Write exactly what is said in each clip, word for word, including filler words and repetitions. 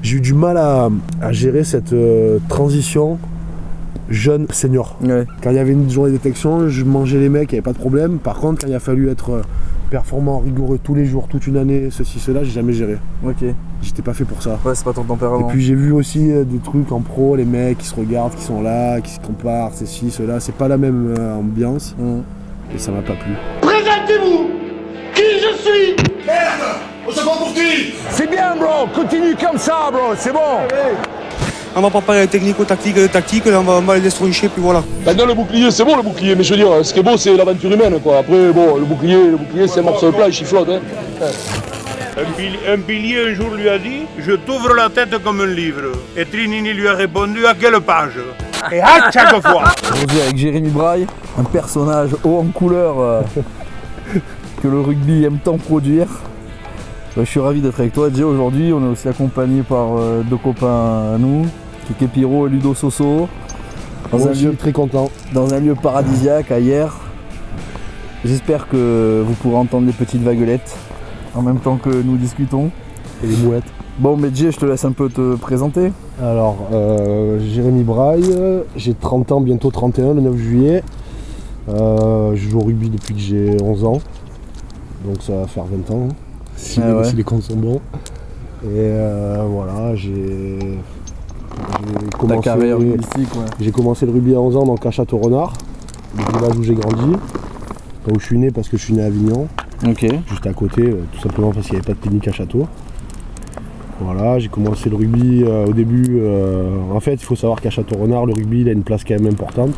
j'ai eu du mal à, à gérer cette euh, transition jeune senior. Ouais. Quand il y avait une journée de détection, je mangeais les mecs, il n'y avait pas de problème. Par contre, quand il a fallu être euh, performant, rigoureux tous les jours, toute une année, ceci, cela, j'ai jamais géré. Ok. J'étais pas fait pour ça. Ouais, c'est pas ton tempérament. Et puis j'ai vu aussi euh, des trucs en pro, les mecs qui se regardent, qui sont là, qui se comparent, ceci, cela. C'est pas la même euh, ambiance Mmh. et ça m'a pas plu. Présentez-vous! Qui je suis? Merde! On se prend pour qui? C'est bien, bro, continue comme ça, bro, c'est bon. On va pas parler technico-tactique, tactique, là on va, on va les déstroncher, puis voilà. Maintenant le bouclier, c'est bon le bouclier, mais je veux dire, ce qui est beau c'est l'aventure humaine quoi. Après bon, le bouclier, le bouclier c'est un morceau de plat, il chiflote hein. Un, pili- un pilier un jour lui a dit « Je t'ouvre la tête comme un livre ». Et Trinini lui a répondu « À quelle page ?» Et à chaque fois. Aujourd'hui avec Jérémy Braille, un personnage haut en couleur euh, que le rugby aime tant produire. Je suis ravi d'être avec toi, Jay. Aujourd'hui, on est aussi accompagné par euh, deux copains à nous, Keke Piro et Ludo Soso, dans Moi un, aussi, lieu, très content. dans un lieu paradisiaque à Hyères. J'espère que vous pourrez entendre les petites vaguelettes en même temps que nous discutons. Et les mouettes. Bon, mais Jay, je te laisse un peu te présenter. Alors, euh, Jérémy Braille, j'ai trente ans, bientôt trente et un, le neuf juillet. Euh, je joue au rugby depuis que j'ai onze ans, donc ça va faire vingt ans, hein, si, Ah les, ouais. si les comptes sont bons. Et euh, voilà, j'ai j'ai Ta commencé, carrière rugbyistique, ouais. j'ai commencé le rugby à onze ans, donc à Château-Renard, le village où j'ai grandi, là où je suis né parce que je suis né à Avignon, Ok. juste à côté, euh, tout simplement parce qu'il n'y avait pas de clinique à Château. Voilà, j'ai commencé le rugby euh, au début. Euh, en fait, il faut savoir qu'à Château-Renard, le rugby il a une place quand même importante.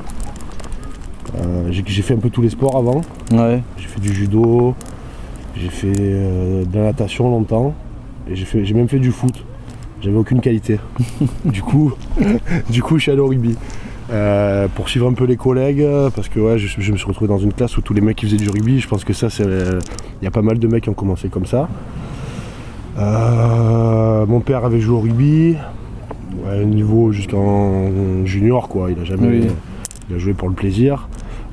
Euh, j'ai, j'ai fait un peu tous les sports avant. Ouais. J'ai fait du judo, j'ai fait euh, de la natation longtemps, et j'ai, fait, j'ai même fait du foot. J'avais aucune qualité. du coup, du coup, je suis allé au rugby. Euh, pour suivre un peu les collègues, parce que ouais, je, je me suis retrouvé dans une classe où tous les mecs qui faisaient du rugby, je pense que ça, c'est, il y a pas mal de mecs qui ont commencé comme ça. Euh, mon père avait joué au rugby, ouais, niveau jusqu'en junior quoi, il a jamais, Oui. il a joué pour le plaisir.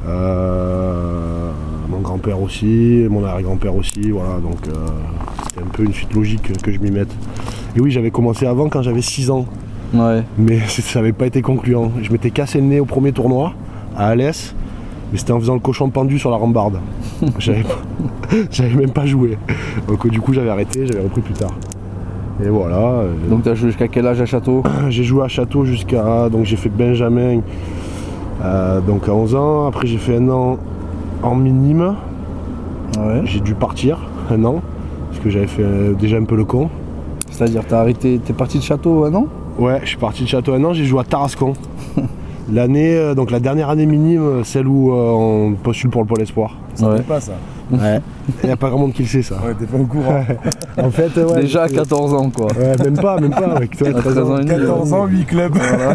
Euh, mon grand-père aussi, mon arrière-grand-père aussi, voilà, donc euh, c'était un peu une suite logique que je m'y mette. Et oui, j'avais commencé avant quand j'avais six ans, Ouais. mais ça n'avait pas été concluant. Je m'étais cassé le nez au premier tournoi à Alès, mais c'était en faisant le cochon pendu sur la rambarde. J'avais, pas- j'avais même pas joué. Donc du coup j'avais arrêté, j'avais repris plus tard. Et voilà. euh, Donc t'as joué jusqu'à quel âge à Château? j'ai joué à Château jusqu'à. Donc j'ai fait Benjamin euh, donc à onze ans. Après j'ai fait un an en minime. Ouais. J'ai dû partir un an. Parce que j'avais fait euh, déjà un peu le con. C'est-à-dire t'as arrêté, t'es parti de Château un an? Ouais, je suis parti de Château un an, j'ai joué à Tarascon. L'année, euh, donc la dernière année minime, celle où euh, on postule pour le pôle espoir. Ouais. Pas ça. Ouais. Il n'y a pas grand monde qui le sait ça. Ouais, t'es pas au courant. En fait, ouais. Déjà à c'est- quatorze ans quoi. Ouais, même pas, même pas, avec toi, À treize treize ans. ans et demi. quatorze ans, huit clubs.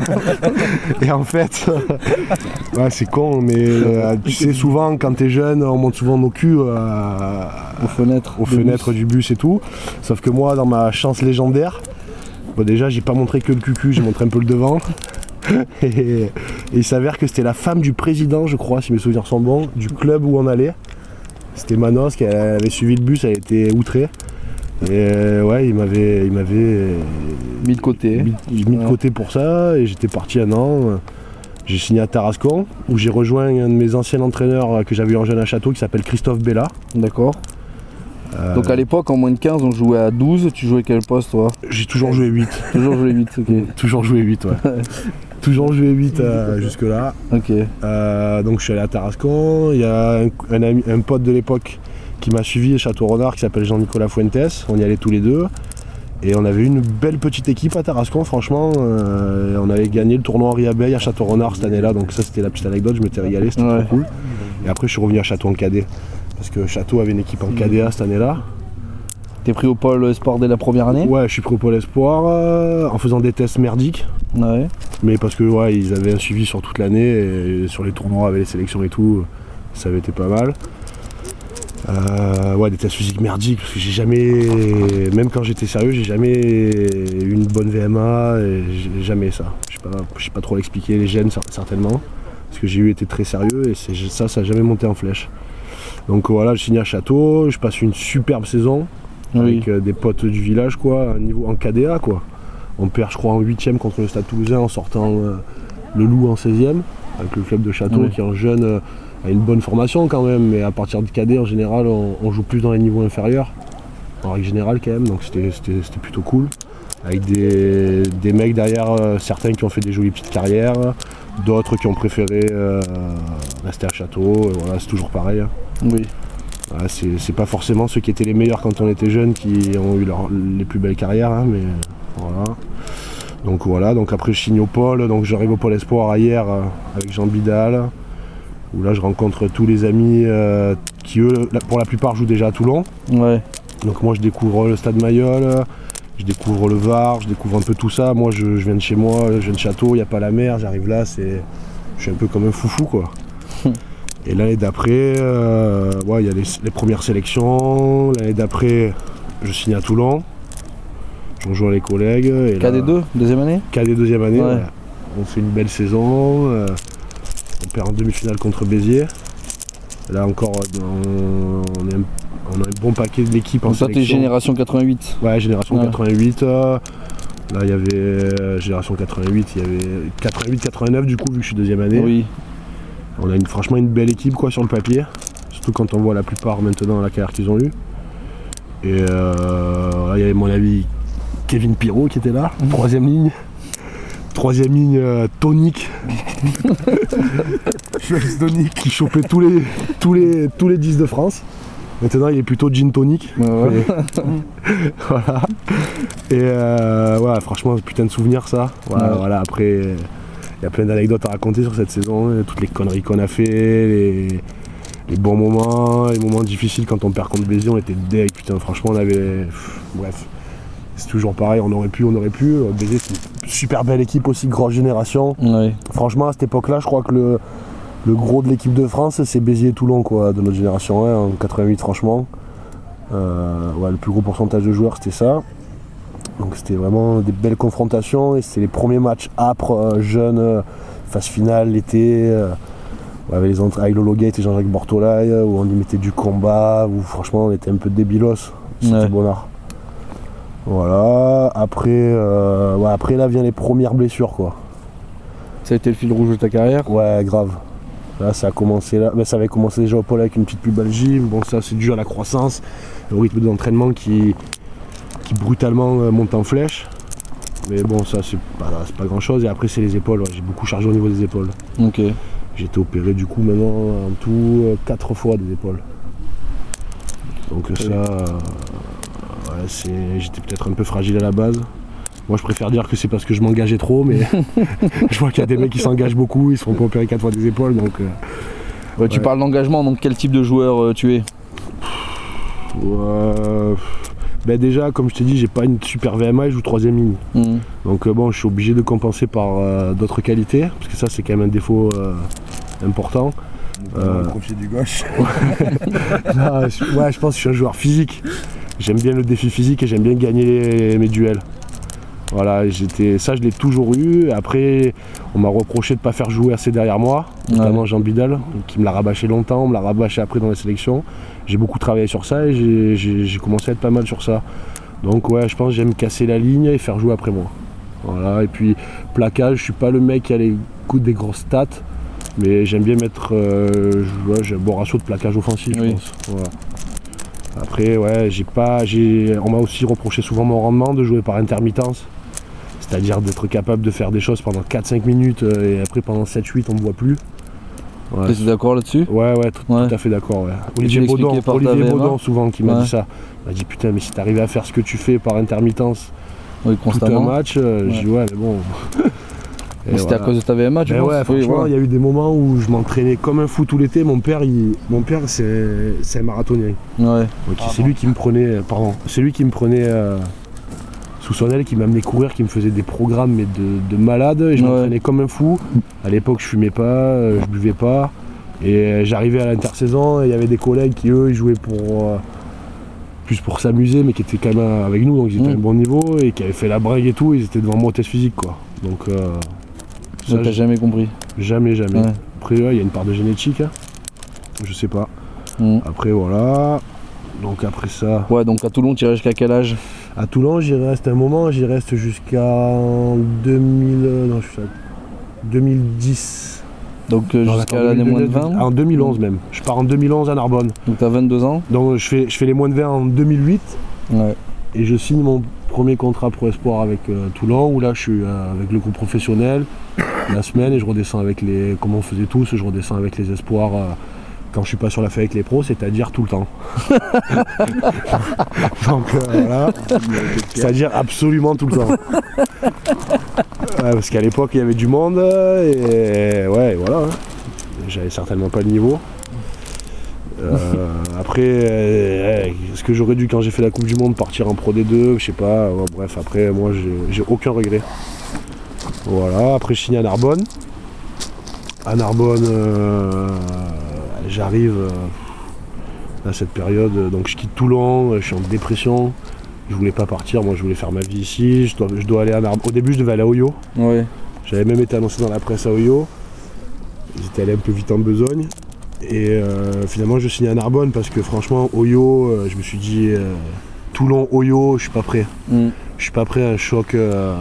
Et en fait, ouais, c'est con, mais euh, tu sais, souvent quand t'es jeune, on monte souvent nos culs euh, Aux fenêtres. aux de fenêtres bus. du bus et tout. Sauf que moi, dans ma chance légendaire, bon, déjà, j'ai pas montré que le cucu, j'ai montré un peu le devant. Et, et il s'avère que c'était la femme du président, je crois, si mes souvenirs sont bons, du club où on allait. C'était Manos qui avait suivi le bus, elle était outrée. Et euh, ouais, il m'avait, il m'avait Mis de côté. mis, mis de Ouais. côté pour ça et j'étais parti un an. J'ai signé à Tarascon où j'ai rejoint un de mes anciens entraîneurs que j'avais eu en jeune à Château qui s'appelle Christophe Bella. D'accord. Euh, Donc à l'époque en moins de quinze on jouait à douze, tu jouais quel poste toi? J'ai toujours joué huit. Toujours joué huit, ok. Toujours joué huit, ouais. Toujours joué huit euh, jusque-là. Ok. Euh, donc je suis allé à Tarascon. Il y a un, un ami- un pote de l'époque qui m'a suivi à Château-Renard qui s'appelle Jean-Nicolas Fuentes. On y allait tous les deux. Et on avait une belle petite équipe à Tarascon, franchement. Euh, on avait gagné le tournoi Henri Abeille à Château-Renard cette année-là. Donc ça c'était la petite anecdote, je m'étais régalé, c'était Ouais. trop cool. Et après je suis revenu à Château en cadet. Parce que Château avait une équipe en cadet A cette année-là. T'es pris au pôle sport dès la première année? Ouais, je suis pris au Pôle Espoir euh, en faisant des tests merdiques. Ouais. Mais parce que ouais, ils avaient un suivi sur toute l'année et sur les tournois avec les sélections et tout, ça avait été pas mal. Euh, ouais, des tests physiques merdiques parce que j'ai jamais, même quand j'étais sérieux, j'ai jamais eu une bonne V M A, et j'ai jamais ça. Je sais pas, je sais pas trop l'expliquer, les gènes cer- certainement, parce que j'ai eu été très sérieux et c'est, ça, ça a jamais monté en flèche. Donc voilà, je signe à Château, je passe une superbe saison Oui. avec euh, des potes du village quoi, un niveau en K D A quoi. On perd, je crois, en huitième contre le Stade Toulousain en sortant euh, le Loup en seizième, avec le club de Château oui. qui en jeune euh, a une bonne formation quand même, mais à partir du cadet en général on, on joue plus dans les niveaux inférieurs, en règle générale quand même, donc c'était, c'était, c'était plutôt cool. Avec des, des mecs derrière, euh, certains qui ont fait des jolies petites carrières, d'autres qui ont préféré euh, rester à Château, et voilà, c'est toujours pareil. Hein. Oui. Voilà, c'est, c'est pas forcément ceux qui étaient les meilleurs quand on était jeunes qui ont eu leur, les plus belles carrières, hein, mais voilà. Donc voilà, donc après je signe au pôle, donc j'arrive au pôle espoir hier euh, avec Jean Bidal, où là je rencontre tous les amis euh, qui eux, pour la plupart jouent déjà à Toulon. Ouais. Donc moi je découvre le Stade Mayol, je découvre le Var, je découvre un peu tout ça. Moi je, je viens de chez moi, je viens de Château, il n'y a pas la mer, j'arrive là, c'est, je suis un peu comme un foufou quoi. Et l'année d'après, euh, ouais, il y a les, les premières sélections, l'année d'après je signe à Toulon. Je rejoins les collègues. Et K D deux, là, deuxième année K D deuxième année, ouais. Ouais. On fait une belle saison. Euh, on perd en demi-finale contre Béziers. Là encore, on, on, est un, on a un bon paquet d'équipes en Donc sélection. toi, t'es génération quatre-vingt-huit. Ouais, génération ouais. quatre-vingt-huit. Euh, là, il y avait euh, génération quatre-vingt-huit, il y avait quatre-vingt-huit quatre-vingt-neuf du coup, vu que je suis deuxième année. Oui. On a une, franchement une belle équipe quoi sur le papier. Surtout quand on voit la plupart maintenant la carrière qu'ils ont eue. Et euh, là, il y avait mon ami Kevin Pirot qui était là, mmh. troisième ligne. Troisième ligne euh, tonique. tonique. Qui chopait tous les, tous, les, tous les dix de France. Maintenant il est plutôt gin tonic. Ouais, ouais. Et, voilà. Et euh, ouais, franchement putain de souvenir ça. Voilà, ouais. Voilà, après il y a plein d'anecdotes à raconter sur cette saison, toutes les conneries qu'on a fait, les, les bons moments, les moments difficiles quand on perd contre Béziers, on était deg, putain franchement on avait. Pff, bref. C'est toujours pareil, on aurait pu, on aurait pu. Béziers c'est une super belle équipe aussi, grosse génération. Ouais. Franchement à cette époque-là, je crois que le, le gros de l'équipe de France c'est Béziers et Toulon quoi, de notre génération, hein, en quatre-vingt-huit franchement. Euh, ouais, le plus gros pourcentage de joueurs c'était ça. Donc c'était vraiment des belles confrontations et c'était les premiers matchs âpres, euh, jeunes, euh, phase finale, l'été. Euh, avec les entrées avec Lolo Gate et Jean-Jacques Bortolaï, euh, où on y mettait du combat, où franchement on était un peu débilos. C'était ouais. bonnard. Voilà, après, euh, ouais, après là viennent les premières blessures quoi. Ça a été le fil rouge de ta carrière ? Ouais, grave. Là ça a commencé là, mais ça avait commencé déjà au pôle avec une petite pubalgie, bon ça c'est dû à la croissance, le rythme d'entraînement qui, qui brutalement euh, monte en flèche. Mais bon ça c'est pas, c'est pas grand chose et après c'est les épaules, ouais. J'ai beaucoup chargé au niveau des épaules. Ok. J'ai été opéré du coup maintenant en tout euh, quatre fois des épaules. Donc okay. ça... Euh, Ouais, c'est... j'étais peut-être un peu fragile à la base. Moi je préfère dire que c'est parce que je m'engageais trop, mais je vois qu'il y a des mecs qui s'engagent beaucoup, ils se font pas opérer quatre fois des épaules. Donc, euh... ouais, tu ouais. parles d'engagement, donc quel type de joueur euh, tu es ? Ouais... Ben déjà, comme je t'ai dit, j'ai pas une super V M A, je joue troisième ligne. Mmh. Donc euh, bon, je suis obligé de compenser par euh, d'autres qualités, parce que ça c'est quand même un défaut euh, important. Euh... Le profil du gauche. Non, je... Ouais, je pense que je suis un joueur physique. J'aime bien le défi physique et j'aime bien gagner les, mes duels. Voilà, j'étais, ça je l'ai toujours eu. Après, on m'a reproché de ne pas faire jouer assez derrière moi, notamment ouais. Jean Bidal, qui me l'a rabâché longtemps, on me l'a rabâché après dans les sélections. J'ai beaucoup travaillé sur ça et j'ai, j'ai, j'ai commencé à être pas mal sur ça. Donc ouais, je pense que j'aime casser la ligne et faire jouer après moi. Voilà, et puis plaquage, je suis pas le mec qui a les coups des grosses stats, mais j'aime bien mettre, euh, ouais, j'ai un bon ratio de plaquage offensif, oui. Je pense. Voilà. Après, ouais, j'ai pas, j'ai, on m'a aussi reproché souvent mon rendement de jouer par intermittence, c'est-à-dire d'être capable de faire des choses pendant quatre cinq minutes et après pendant sept huit on me voit plus. Ouais. T'es d'accord là-dessus ? Ouais, ouais, tout, ouais, tout à fait d'accord. Ouais. Olivier Baudon, Olivier Baudon souvent qui m'a ouais. dit ça. Il m'a dit putain, mais si t'arrivais à faire ce que tu fais par intermittence oui, tout un match, euh, ouais. j'ai dit ouais, mais bon. Et c'était voilà. À cause de ta V M A, tu penses ? Ouais, franchement, il ouais. y a eu des moments où je m'entraînais comme un fou tout l'été. Mon père, il, mon père, c'est, c'est un marathonien. Ouais. Donc, ah, c'est bon. lui qui me prenait, pardon, c'est lui qui me prenait euh, sous son aile, qui m'amenait courir, qui me faisait des programmes mais de, de malade. Et je ouais. m'entraînais comme un fou. À l'époque, je fumais pas, euh, je buvais pas. Et j'arrivais à l'intersaison, et il y avait des collègues qui eux, ils jouaient pour euh, plus pour s'amuser, mais qui étaient quand même avec nous, donc ils étaient mmh. à un bon niveau et qui avaient fait la bringue et tout. Ils étaient devant moi au test physique, quoi. Donc euh, ça, t'as jamais compris ? Jamais, jamais. Ouais. Après, il ouais, y a une part de génétique, hein. Je sais pas. Mmh. Après, voilà. Donc après ça... Ouais, donc à Toulon, tu irais jusqu'à quel âge ? À Toulon, j'y reste un moment, j'y reste jusqu'à deux mille, non, je suis à deux mille dix. Donc euh, jusqu'à l'année moins de vingt. En deux mille onze même. Je pars en deux mille onze à Narbonne. Donc t'as vingt-deux ans. Donc je fais, je fais les moins de vingt en deux mille huit. Ouais. Et je signe mon premier contrat pro espoir avec euh, Toulon, où là je suis euh, avec le groupe professionnel la semaine et je redescends avec les, comme on faisait tous, je redescends avec les espoirs euh, quand je suis pas sur la feuille avec les pros, c'est-à-dire tout le temps. Donc euh, voilà, c'est-à-dire absolument tout le temps. Ouais, parce qu'à l'époque il y avait du monde et ouais, voilà, hein. J'avais certainement pas le niveau. Euh, après, euh, est-ce que j'aurais dû, quand j'ai fait la Coupe du Monde, partir en Pro D deux, je sais pas, ouais, bref, après moi j'ai, j'ai aucun regret. Voilà, après je signe à Narbonne. À Narbonne, euh, j'arrive euh, à cette période, donc je quitte Toulon, je suis en dépression, je voulais pas partir, moi je voulais faire ma vie ici, je dois, je dois aller à Narbonne. Au début je devais aller à Oyo, Ouais. j'avais même été annoncé dans la presse à Oyo, j'étais allé un peu vite en besogne. Et euh, finalement je signe à Narbonne parce que franchement Oyo, euh, je me suis dit euh, Toulon, Oyo, je suis pas prêt. Mm. Je suis pas prêt à un choc, euh,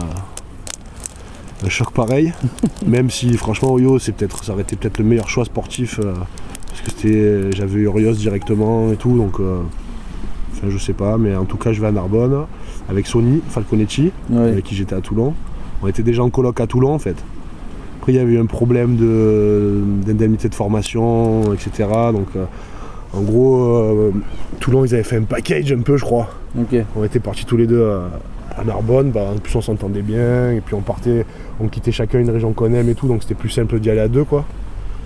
un choc pareil. Même si franchement Oyo, c'est peut-être, ça aurait été peut-être le meilleur choix sportif euh, parce que c'était, j'avais eu Urios directement et tout, donc euh, enfin je sais pas, mais en tout cas je vais à Narbonne avec Sony Falconetti, Ouais. avec qui j'étais à Toulon. On était déjà en coloc à Toulon en fait. Après, il y avait eu un problème de, d'indemnité de formation, et cetera. Donc, euh, en gros, euh, Toulon, ils avaient fait un package un peu, je crois. Ok. On était partis tous les deux à, à Narbonne. Bah, en plus, on s'entendait bien. Et puis, on partait, on quittait chacun une région qu'on aime et tout. Donc, c'était plus simple d'y aller à deux, quoi.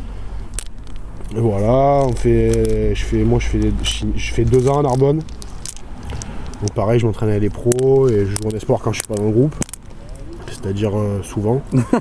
Et voilà, on fait, je fais, moi, je fais, je fais deux ans à Narbonne. Donc, pareil, je m'entraîne avec les pros et je joue en espoir quand je suis pas dans le groupe. C'est-à-dire euh, souvent.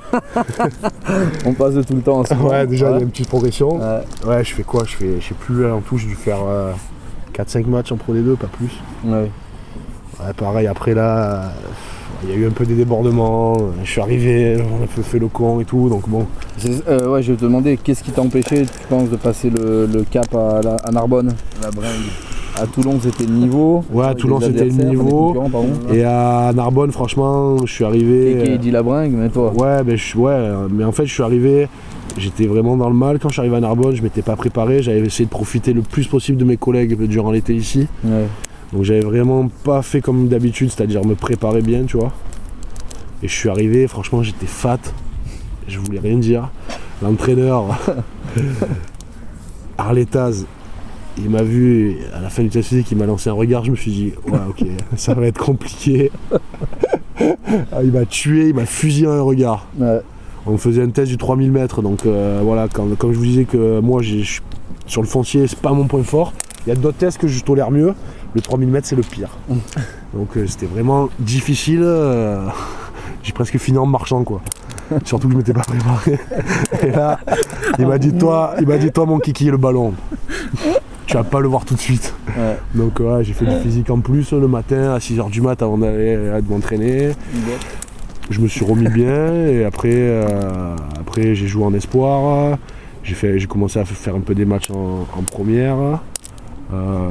On passe de tout le temps ensemble. Ouais, déjà, il ouais. y a une petite progression. Ouais. Ouais, je fais quoi? Je fais, je sais plus, en tout, j'ai dû faire euh, quatre cinq matchs en Pro D deux, pas plus. Ouais. Ouais, pareil, après là, il y a eu un peu des débordements. Je suis arrivé, on a fait, fait le con et tout, donc bon. C'est- euh, ouais, je vais te demander, qu'est-ce qui t'a empêché, tu penses, de passer le, le cap à, la- à Narbonne? La bringue. À Toulon, c'était le niveau. Ouais, à Avec Toulon, les c'était le adversaires, niveau. les concurrents, pardon. Et à Narbonne, franchement, je suis arrivé. Et qui dit la bringue, mais toi. Ouais, mais je, ouais, mais en fait, je suis arrivé. J'étais vraiment dans le mal quand je suis arrivé à Narbonne. Je m'étais pas préparé. J'avais essayé de profiter le plus possible de mes collègues durant l'été ici. Ouais. Donc j'avais vraiment pas fait comme d'habitude, c'est-à-dire me préparer bien, tu vois. Et je suis arrivé, franchement, j'étais fat. Je voulais rien dire. L'entraîneur, Arletaz, il m'a vu à la fin du test physique, il m'a lancé un regard, je me suis dit, ouais, ok, ça va être compliqué. Ah, il m'a tué, il m'a fusillé un regard. Ouais. On faisait un test du trois mille mètres, donc euh, voilà, quand, comme je vous disais que moi, j'ai, je- sur le foncier, c'est pas mon point fort. Il y a d'autres tests que je tolère mieux. Le trois mille mètres, c'est le pire. Donc euh, c'était vraiment difficile. euh, J'ai presque fini en marchant, quoi. Surtout que je m'étais pas préparé. Et là, il m'a dit, toi, il m'a dit, toi, mon kiki, le ballon. Tu vas pas le voir tout de suite. Ouais. Donc ouais, j'ai fait du physique en plus le matin à six heures du mat avant d'aller euh, de m'entraîner. Je me suis remis bien et après, euh, après j'ai joué en espoir. J'ai, fait, j'ai commencé à faire un peu des matchs en, en première. Euh,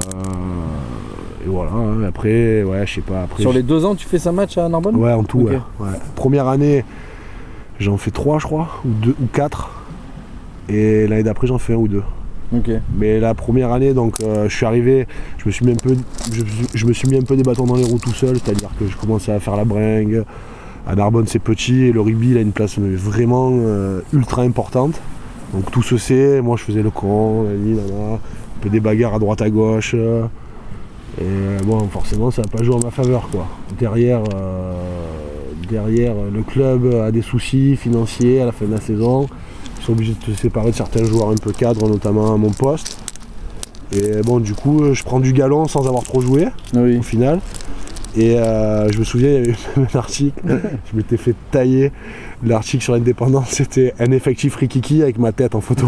et voilà, hein. Après, ouais, je sais pas. Après, Sur j'ai- les deux ans, tu fais ça match à Narbonne? Ouais, en tout, Ok. ouais, ouais. Première année, j'en fais trois, je crois, ou deux, ou quatre. Et l'année d'après, j'en fais un ou deux. Ok. Mais la première année, donc, euh, je suis arrivé, je me suis mis un peu, je, je me suis mis un peu des bâtons dans les roues tout seul, c'est-à-dire que je commençais à faire la bringue. À Narbonne, c'est petit et le rugby, il a une place vraiment euh, ultra importante. Donc tout se sait. Moi, je faisais le con, nani, nana, un peu des bagarres à droite à gauche. euh, Et euh, bon, forcément, ça n'a pas joué en ma faveur, quoi. Derrière, euh, derrière, le club a des soucis financiers à la fin de la saison. Ils sont obligés de se séparer de certains joueurs un peu cadres, notamment à mon poste. Et bon, du coup, je prends du galon sans avoir trop joué, Oui. au final. Et euh, je me souviens, il y avait même un article, je m'étais fait tailler. L'article sur l'indépendance, c'était un effectif rikiki avec ma tête en photo.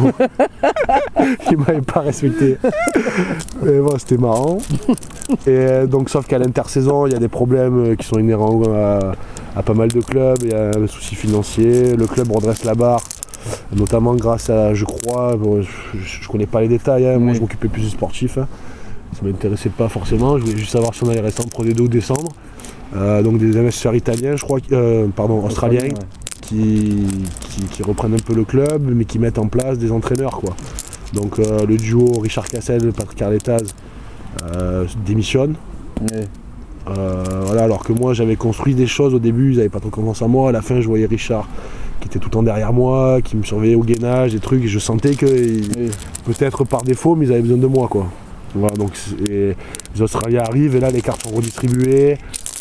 Il m'avait pas respecté. Mais bon, c'était marrant. Et euh, donc, sauf qu'à l'intersaison, il y a des problèmes qui sont inhérents à, à pas mal de clubs. Il y a un souci financier. Le club redresse la barre, notamment grâce à, je crois, bon, je, je, je connais pas les détails. Hein. Moi, Oui. je m'occupais plus du sportif. Hein. Ça m'intéressait pas forcément. Je voulais juste savoir si on allait rester en Pro D deux ou descendre. euh, donc des investisseurs italiens, je crois, euh, pardon, australiens, ouais. qui, qui, qui reprennent un peu le club, mais qui mettent en place des entraîneurs, quoi. Donc euh, le duo Richard Cassel, Patrick Arletaz euh, démissionne. Ouais. Euh, voilà, alors que moi j'avais construit des choses au début, ils n'avaient pas trop confiance en moi. À la fin, je voyais Richard qui était tout le temps derrière moi, qui me surveillait au gainage, des trucs, et je sentais que il, Oui. peut-être par défaut, mais ils avaient besoin de moi, quoi. Voilà, donc et les Australiens arrivent et là les cartes sont redistribuées.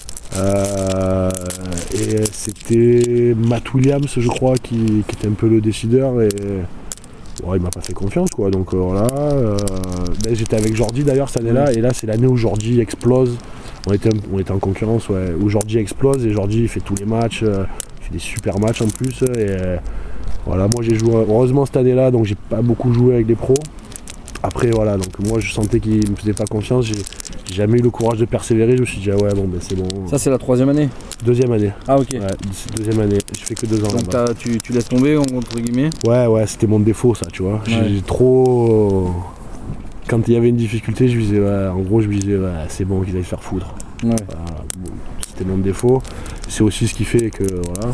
Euh, et c'était Matt Williams, je crois, qui, qui était un peu le décideur, et ouais, il m'a pas fait confiance, quoi. Donc euh, voilà. Euh, ben, j'étais avec Jordi d'ailleurs cette année-là, et là c'est l'année où Jordi explose. On était, on était en concurrence, ouais, où Jordi explose, et Jordi il fait tous les matchs, euh, il fait des super matchs en plus. Et euh, voilà, moi j'ai joué heureusement cette année-là, donc j'ai pas beaucoup joué avec des pros. Après voilà, donc moi je sentais qu'il me faisait pas confiance, j'ai, j'ai jamais eu le courage de persévérer, je me suis dit ah ouais bon ben c'est bon. Ça c'est la troisième année. Deuxième année. Ah ok. Ouais, c'est deuxième année, je fais que deux ans. Donc là-bas. t'as- tu, tu laisses tomber entre guillemets. Ouais ouais, c'était mon défaut ça, tu vois. J'ai Ouais. trop. Quand il y avait une difficulté, je me disais ouais, en gros je me disais ouais, c'est bon qu'ils aillent se faire foutre. Ouais. Voilà, bon, c'était mon défaut. C'est aussi ce qui fait que voilà.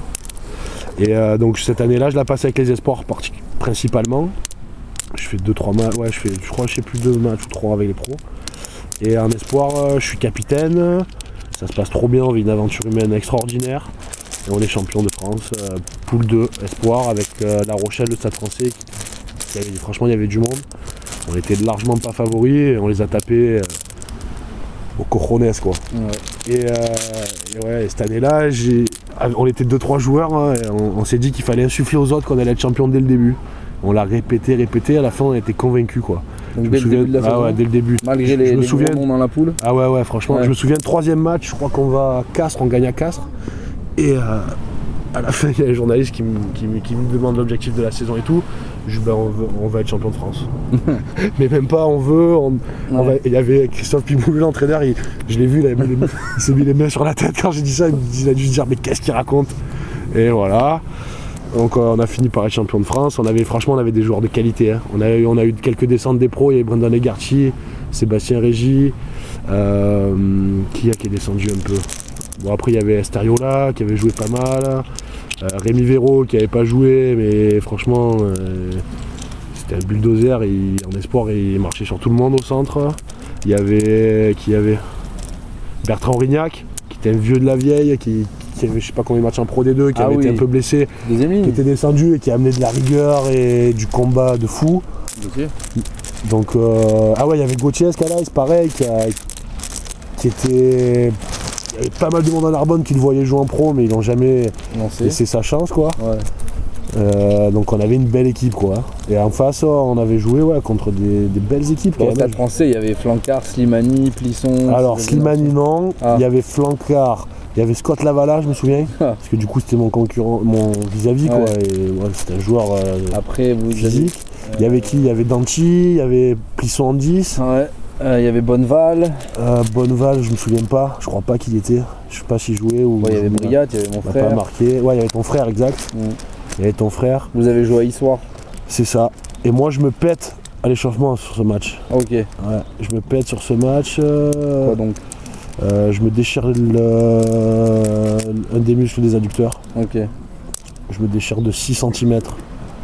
Et euh, donc cette année-là, je la passe avec les espoirs partic- principalement. Je fais deux trois matchs, ouais, je fais, je crois, je sais plus deux matchs ou trois avec les pros. Et en espoir, euh, je suis capitaine. Ça se passe trop bien, on vit une aventure humaine extraordinaire. Et on est champion de France, euh, poule deux, espoir, avec euh, La Rochelle, le Stade Français. Qui, qui avait, franchement, il y avait du monde. On était largement pas favoris et on les a tapés euh, au cojones, quoi. Ouais. Et, euh, et ouais, cette année-là, j'ai... on était deux trois joueurs, hein, et on, on s'est dit qu'il fallait insuffler aux autres qu'on allait être champion dès le début. On l'a répété, répété, à la fin on était convaincus, quoi. Donc Je dès me le début de la ah saison. ouais, dès le début. Malgré Je- les, je me les souviens- gros noms dans la poule. Ah ouais ouais franchement, Ouais. je me souviens troisième match, je crois qu'on va à Castres, on gagne à Castres. Et euh, à la fin il y a les journalistes qui, me- qui, me- qui me demandent l'objectif de la saison et tout. Je dis ben on, veut- on va être champion de France. Mais même pas on veut, on, on va- il y avait Christophe Pimoulou, l'entraîneur, il- je l'ai vu, il, avait mis les- il s'est mis les mains sur la tête quand j'ai dit ça, il, me dit- il a dû se dire mais qu'est-ce qu'il raconte. Et voilà. Donc euh, on a fini par être champion de France. On avait, franchement, on avait des joueurs de qualité, hein. On, a eu, on a eu quelques descentes des pros. Il y avait Brendan Egarty, Sébastien Régis, euh, qui a qui est descendu un peu. Bon après il y avait Esteriola qui avait joué pas mal, euh, Rémi Véro qui avait pas joué, mais franchement euh, c'était un bulldozer. Il, en espoir il marchait sur tout le monde au centre. Il y avait qui y avait Bertrand Rignac qui était un vieux de la vieille, qui, qui avait je sais pas combien de matchs en Pro D deux, qui Ah avait oui. été un peu blessé, Deuxième qui ligne. était descendu et qui a amené de la rigueur et du combat de fou. Ok. Donc euh, ah ouais, il y avait Gauthier Escalais, pareil, qui, a, qui était. Il y avait pas mal de monde à Narbonne qui le voyait jouer en pro, mais ils n'ont jamais Lancé. laissé sa chance, quoi. Ouais. Euh, donc on avait une belle équipe, quoi. Et en face, oh, on avait joué ouais, contre des, des belles équipes. Dans quand le même. stade français, il y avait Flancard, Slimani, Plisson. Alors Slimani non, Ah. il y avait Flancard, il y avait Scott Lavala, je me souviens, Ah. parce que du coup c'était mon concurrent, mon vis-à-vis, quoi. Ouais. Et ouais, c'était un joueur euh, Après, vous avez. physique. Il y avait qui? Il y avait Danchi, il y avait Plisson en dix, Ouais. Euh, Il y avait Bonneval. euh, Bonneval, je me souviens pas, je crois pas qu'il était, je sais pas s'il jouait ou. Ouais, il y avait il Briat, il y avait mon m'a pas frère. marqué. Ouais, il y avait ton frère, exact. Mm. Il y avait ton frère, Vous avez joué à Issoire. c'est ça. Et moi je me pète à l'échauffement sur ce match. Ah, ok. Ouais, je me pète sur ce match. euh, Quoi donc euh, je me déchire le- un des muscles des adducteurs. Ok. Je me déchire de six centimètres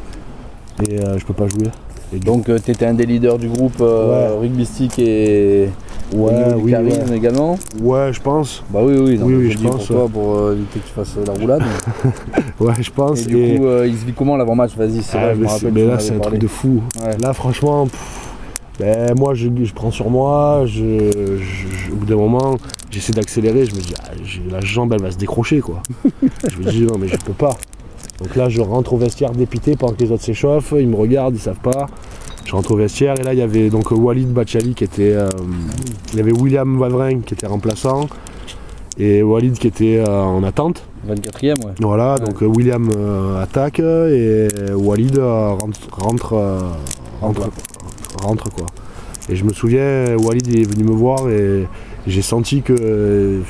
et euh, je peux pas jouer. Et Donc euh, t'étais un des leaders du groupe euh, Ouais. rugbystique et au ouais, niveau du oui, charisme ouais. également. Ouais, je pense. Bah oui, oui, non, Oui, mais oui, je je dis pense, pour toi, pour euh, éviter que tu fasses la roulade. Ouais, je pense. Et du coup, euh, il se vit comment l'avant-match? Vas-y, c'est ah, vrai, je me mais, c'est- rappelle. mais tu m'en là, avais c'est un parlé. truc de fou. Ouais. Là, franchement, pff, ben, moi, je, je prends sur moi. Je, je- au bout d'un moment, j'essaie d'accélérer. Je me dis, ah, j'ai- la jambe, elle va se décrocher, quoi. Je me dis, non, mais je peux pas. Donc là, je rentre au vestiaire dépité pendant que les autres s'échauffent. Ils me regardent, ils savent pas. Je rentre au vestiaire et là, il y avait donc Walid Bachali qui était. euh, il y avait William Wavrin qui était remplaçant et Walid qui était euh, en attente. vingt-quatrième, ouais. Voilà, Ouais. donc euh, William euh, attaque et Walid euh, rentre, rentre, euh, rentre, rentre, quoi. Et je me souviens, Walid il est venu me voir et j'ai senti que euh,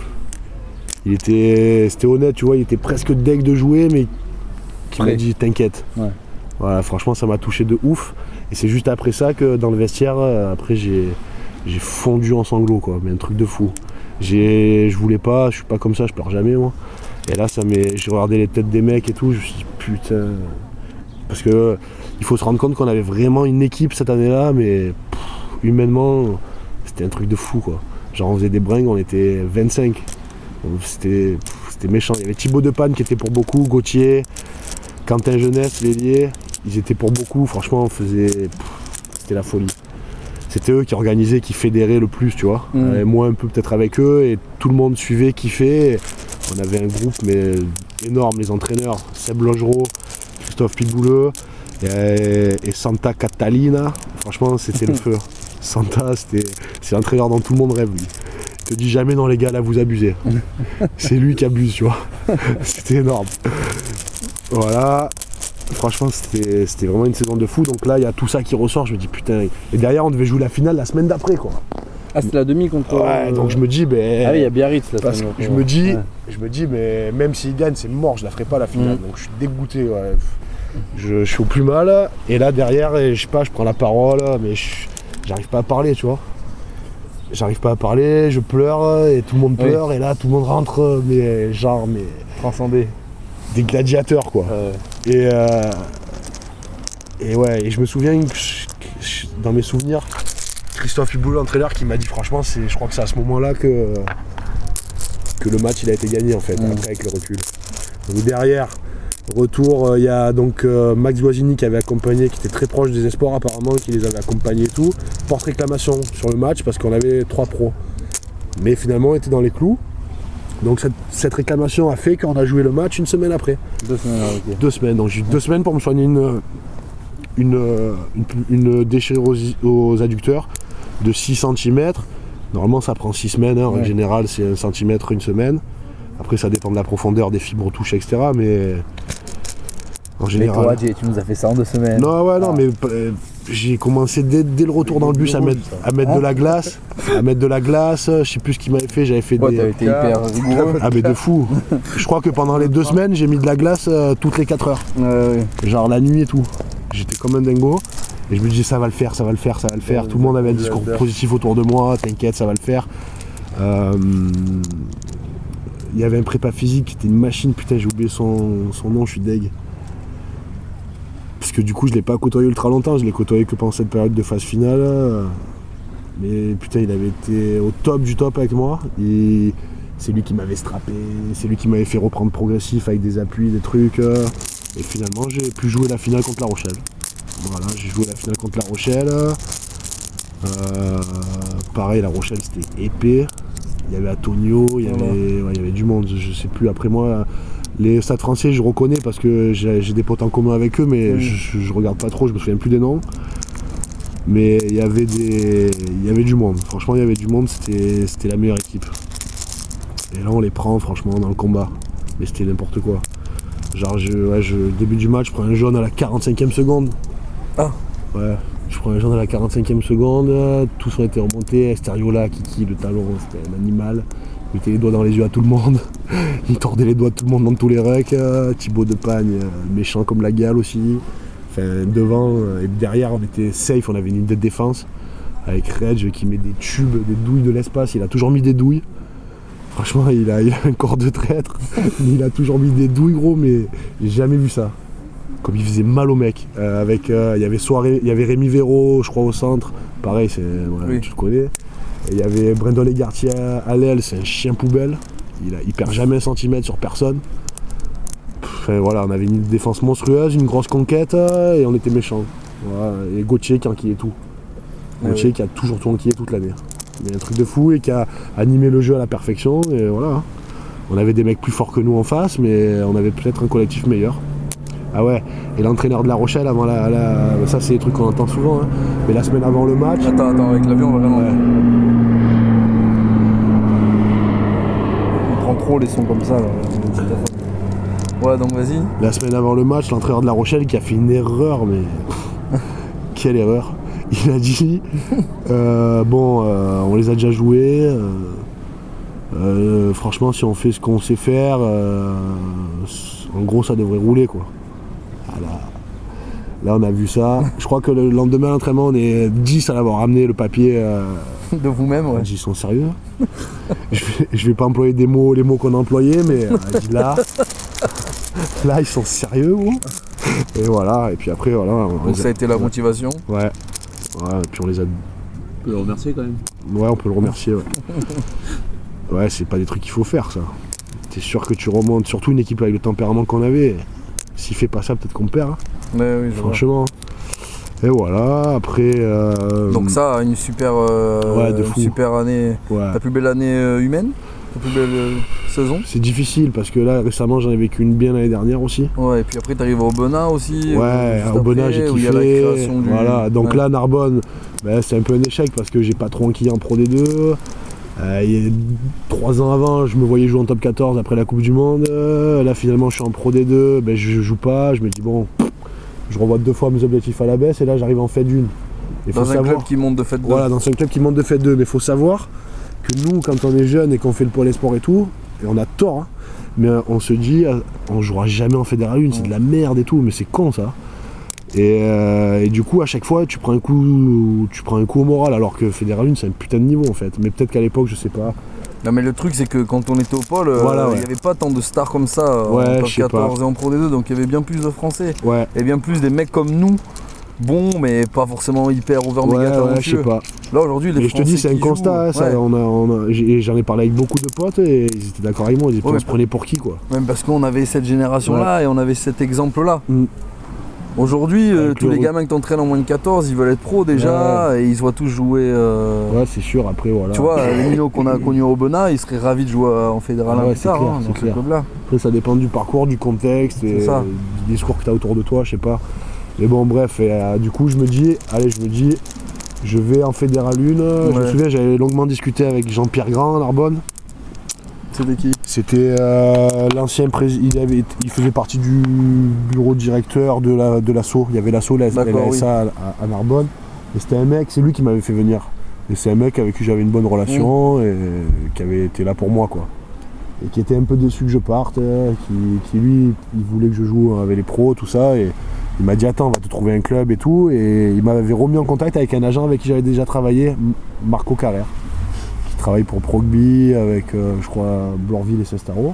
il était, c'était honnête, tu vois, il était presque deg de jouer, mais qui m'a Prêt. dit t'inquiète. Ouais. Voilà, franchement, ça m'a touché de ouf. Et c'est juste après ça que dans le vestiaire, euh, après j'ai, j'ai fondu en sanglots, quoi, mais un truc de fou. j'ai, je voulais pas, je suis pas comme ça, je pleure jamais moi. Et là, ça m'est, j'ai regardé les têtes des mecs et tout, je me suis dit putain. Parce que il faut se rendre compte qu'on avait vraiment une équipe cette année-là, mais pff, humainement, c'était un truc de fou quoi. Genre on faisait des bringues, on était vingt-cinq. C'était, pff, c'était méchant. Il y avait Thibaut Depanne qui était pour beaucoup, Gauthier, Quentin Jeunesse, Lélier, ils étaient pour beaucoup. Franchement, on faisait, pff, c'était la folie. C'était eux qui organisaient, qui fédéraient le plus, tu vois. Mmh. Et moi un peu peut-être avec eux, et tout le monde suivait, kiffait. On avait un groupe mais énorme, les entraîneurs, Seb Logereau, Christophe Pigouleux et, et Santa Catalina. Franchement, c'était le feu. Santa, c'était, c'est l'entraîneur dont tout le monde rêve, lui. Il te dit jamais non les gars, là vous abusez. C'est lui qui abuse, tu vois. C'était énorme. Voilà. Franchement, c'était, c'était vraiment une saison de fou. Donc là, il y a tout ça qui ressort. Je me dis putain. Et derrière, on devait jouer la finale la semaine d'après, quoi. Ah, c'était la demi contre. Ouais, donc je me dis, ben. Ah oui, il y a Biarritz là. Parce que je me dis, ouais. je me dis, mais même s'il gagne, c'est mort. Je la ferai pas la finale. Mmh. Donc je suis dégoûté. Ouais. Je, je suis au plus mal. Et là derrière, je sais pas, je prends la parole, mais je, j'arrive pas à parler, tu vois. J'arrive pas à parler, je pleure et tout le monde pleure. Oui. Et là, tout le monde rentre, mais genre, mais. Transcendé. Des gladiateurs, quoi. Euh... Et, euh, et ouais, et je me souviens que je, que je, dans mes souvenirs, Christophe Huboul, l'entraîneur, qui m'a dit franchement, c'est, je crois que c'est à ce moment-là que, que le match il a été gagné en fait, mmh. après avec le recul. Donc derrière, retour, il euh, y a donc euh, Max Guazzini qui avait accompagné, qui était très proche des espoirs apparemment, qui les avait accompagnés et tout. Porte réclamation sur le match parce qu'on avait trois pros. Mais finalement, on était dans les clous. Donc cette, cette réclamation a fait qu'on a joué le match une semaine après. Deux semaines, ok. Deux semaines, donc j'ai eu deux semaines pour me soigner une, une, une, une déchirure aux, aux adducteurs de six centimètres. Normalement ça prend six semaines, hein. En ouais. général c'est un centimètre une semaine. Après ça dépend de la profondeur, des fibres touchées, et cetera. Mais en général. Mais toi, tu nous as fait ça en deux semaines. Non, ouais, non, ah. mais euh, j'ai commencé dès, dès le retour dans le bus à mettre, à mettre ah. de la glace. À mettre de la glace, je sais plus ce qu'il m'avait fait, j'avais fait ouais, des. T'avais été hyper rigoureux. Ah, mais de fou. Je crois que pendant les deux semaines, j'ai mis de la glace euh, toutes les quatre heures. Ouais, ouais. Genre la nuit et tout. J'étais comme un dingo. Et je me disais, ça va le faire, ça va le faire, ça va le faire. Ouais, tout le monde avait un discours positif autour de moi, t'inquiète, ça va le faire. Euh, Il y avait un prépa physique qui était une machine, putain, j'ai oublié son, son nom, je suis deg. Parce que du coup, je l'ai pas côtoyé ultra longtemps, je l'ai côtoyé que pendant cette période de phase finale. Mais putain, il avait été au top du top avec moi. Et c'est lui qui m'avait strappé, c'est lui qui m'avait fait reprendre progressif avec des appuis, des trucs. Et finalement, j'ai pu jouer la finale contre La Rochelle. Voilà, j'ai joué la finale contre La Rochelle. Euh, pareil, La Rochelle, c'était épais. Il y avait Antonio, il y avait, ouais, il y avait du monde, je sais plus. Après moi, les stades français, je reconnais parce que j'ai, j'ai des potes en commun avec eux, mais mmh. je, je regarde pas trop, je me souviens plus des noms. Mais il y avait des, il y avait du monde. Franchement, il y avait du monde, c'était, c'était la meilleure équipe. Et là, on les prend, franchement, dans le combat. Mais c'était n'importe quoi. Genre, je, ouais, je, début du match, je prends un jaune à la quarante-cinquième seconde. Ah. Ouais. Je prends un jaune à la quarante-cinquième seconde, tous ont été remontés, Esteriola, Kiki, le talon, c'était un animal. Il mettait les doigts dans les yeux à tout le monde, il tordait les doigts de tout le monde dans tous les recs, Thibaut Depagne, méchant comme la gale aussi. Enfin, devant et derrière on était safe, on avait une idée de défense, avec Reg qui met des tubes, des douilles de l'espace, il a toujours mis des douilles. Franchement, il a, il a un corps de traître, il a toujours mis des douilles gros, mais j'ai jamais vu ça. Comme il faisait mal au mec. Euh, avec, euh, il y avait soirée, il y avait Rémi Véro, je crois au centre. Pareil, c'est, ouais, oui. Tu le connais. Et il y avait Brendon Legartier à l'aile, c'est un chien poubelle. Il, a, il perd jamais un centimètre sur personne. Enfin, voilà, on avait une défense monstrueuse, une grosse conquête euh, et on était méchants. Voilà. Et Gauthier qui enquillait tout. Gauthier ouais. qui a toujours tout enquillé toute l'année. Mais un truc de fou et qui a animé le jeu à la perfection. Et voilà. On avait des mecs plus forts que nous en face, mais on avait peut-être un collectif meilleur. Ah ouais, et l'entraîneur de La Rochelle avant la, la... ça c'est des trucs qu'on entend souvent, hein. Mais la semaine avant le match... Attends, attends, avec l'avion on va vraiment... Ouais. On prend trop les sons comme ça là. Ouais, donc vas-y. La semaine avant le match, l'entraîneur de La Rochelle qui a fait une erreur, mais... Quelle erreur. Il a dit, euh, bon, euh, on les a déjà joués, euh, euh, franchement si on fait ce qu'on sait faire, euh, en gros ça devrait rouler quoi. Là on a vu ça. Je crois que le lendemain de l'entraînement on est dix à l'avoir ramené le papier. Euh... De vous-même, ouais. Ils sont sérieux. je, vais, je vais pas employer des mots, les mots qu'on a employés, mais euh, là, là ils sont sérieux. Gros. Et voilà, et puis après voilà. On Donc ça a été la motivation. Ouais. Ouais, et puis on les a. On peut le remercier quand même. Ouais, on peut le remercier. Ouais, ouais c'est pas des trucs qu'il faut faire ça. T'es sûr que tu remontes, surtout une équipe avec le tempérament qu'on avait. S'il fait pas ça, peut-être qu'on perd. Hein. Mais oui, je Franchement. Vois. Et voilà, après. Euh... Donc ça, une super, euh, ouais, de une fou. super année. Ouais. La plus belle année euh, humaine, la plus belle euh, saison. C'est difficile parce que là récemment j'en ai vécu une bien l'année dernière aussi. Ouais, et puis après t'arrives au Aubenas aussi. Ouais, au Aubenas j'ai kiffé. Il y a la création du... Voilà, donc ouais. là Narbonne, ben, c'est un peu un échec parce que j'ai pas trop enquillé en Pro D deux. Euh, il y a trois ans avant, je me voyais jouer en top quatorze après la Coupe du Monde. Euh, là finalement je suis en Pro D deux, ben, je joue pas, je me dis bon, je revois deux fois mes objectifs à la baisse et là j'arrive en fait d'une. Il dans faut un savoir... club qui monte de fait deux. Voilà, dans un club qui monte de fait deux, mais il faut savoir que nous quand on est jeune et qu'on fait le pôle sport et tout, et on a tort, hein, mais on se dit on jouera jamais en Fédéral un, c'est de la merde et tout, mais c'est con ça. Et, euh, et du coup à chaque fois tu prends un coup tu prends un coup au moral alors que Fédéral un c'est un putain de niveau en fait. Mais peut-être qu'à l'époque je sais pas. Non mais le truc c'est que quand on était au pôle, voilà, il ouais. n'y avait pas tant de stars comme ça ouais, en top quatorze et en Pro D deux, donc il y avait bien plus de Français. Ouais. Et bien plus des mecs comme nous, bons mais pas forcément hyper over ouais, méga talentueux. Ouais, je sais pas. Là aujourd'hui les mais Français je te dis c'est un constat, jouent, ça, ouais. on a, on a, j'en ai parlé avec beaucoup de potes et ils étaient d'accord avec moi, ils disaient, ouais, on se prenait pour qui quoi. Même parce qu'on avait cette génération là ouais. et on avait cet exemple là. Mm. Aujourd'hui, euh, tous les gamins qui t'entraînent en moins de quatorze, ils veulent être pros déjà ouais. et ils se voient tous jouer. Euh... Ouais, c'est sûr, après voilà. Tu vois, les minots qu'on a connus au Aubenas, ils seraient ravis de jouer en fédéral ah ouais, plus tard, clair, hein, dans clair. ce club-là. Après, ça dépend du parcours, du contexte et ça. du discours que tu as autour de toi, je sais pas. Mais bon, bref, et, euh, du coup, je me dis, allez, je me dis, je vais en fédéral un. Ouais. Je me souviens, j'avais longuement discuté avec Jean-Pierre Grand à Narbonne. C'était qui? C'était euh, l'ancien président, il, il faisait partie du bureau directeur de la de l'assaut. Il y avait l'assaut, la, la S A oui. à, à Narbonne. Et c'était un mec, c'est lui qui m'avait fait venir. Et c'est un mec avec qui j'avais une bonne relation mmh. et qui avait été là pour moi quoi. Et qui était un peu déçu que je parte, qui, qui lui, il voulait que je joue avec les pros, tout ça. Et il m'a dit attends, on va te trouver un club et tout. Et il m'avait remis en contact avec un agent avec qui j'avais déjà travaillé, Marco Carrère. Travaille pour Progby avec euh, je crois Blorville et Sestaro.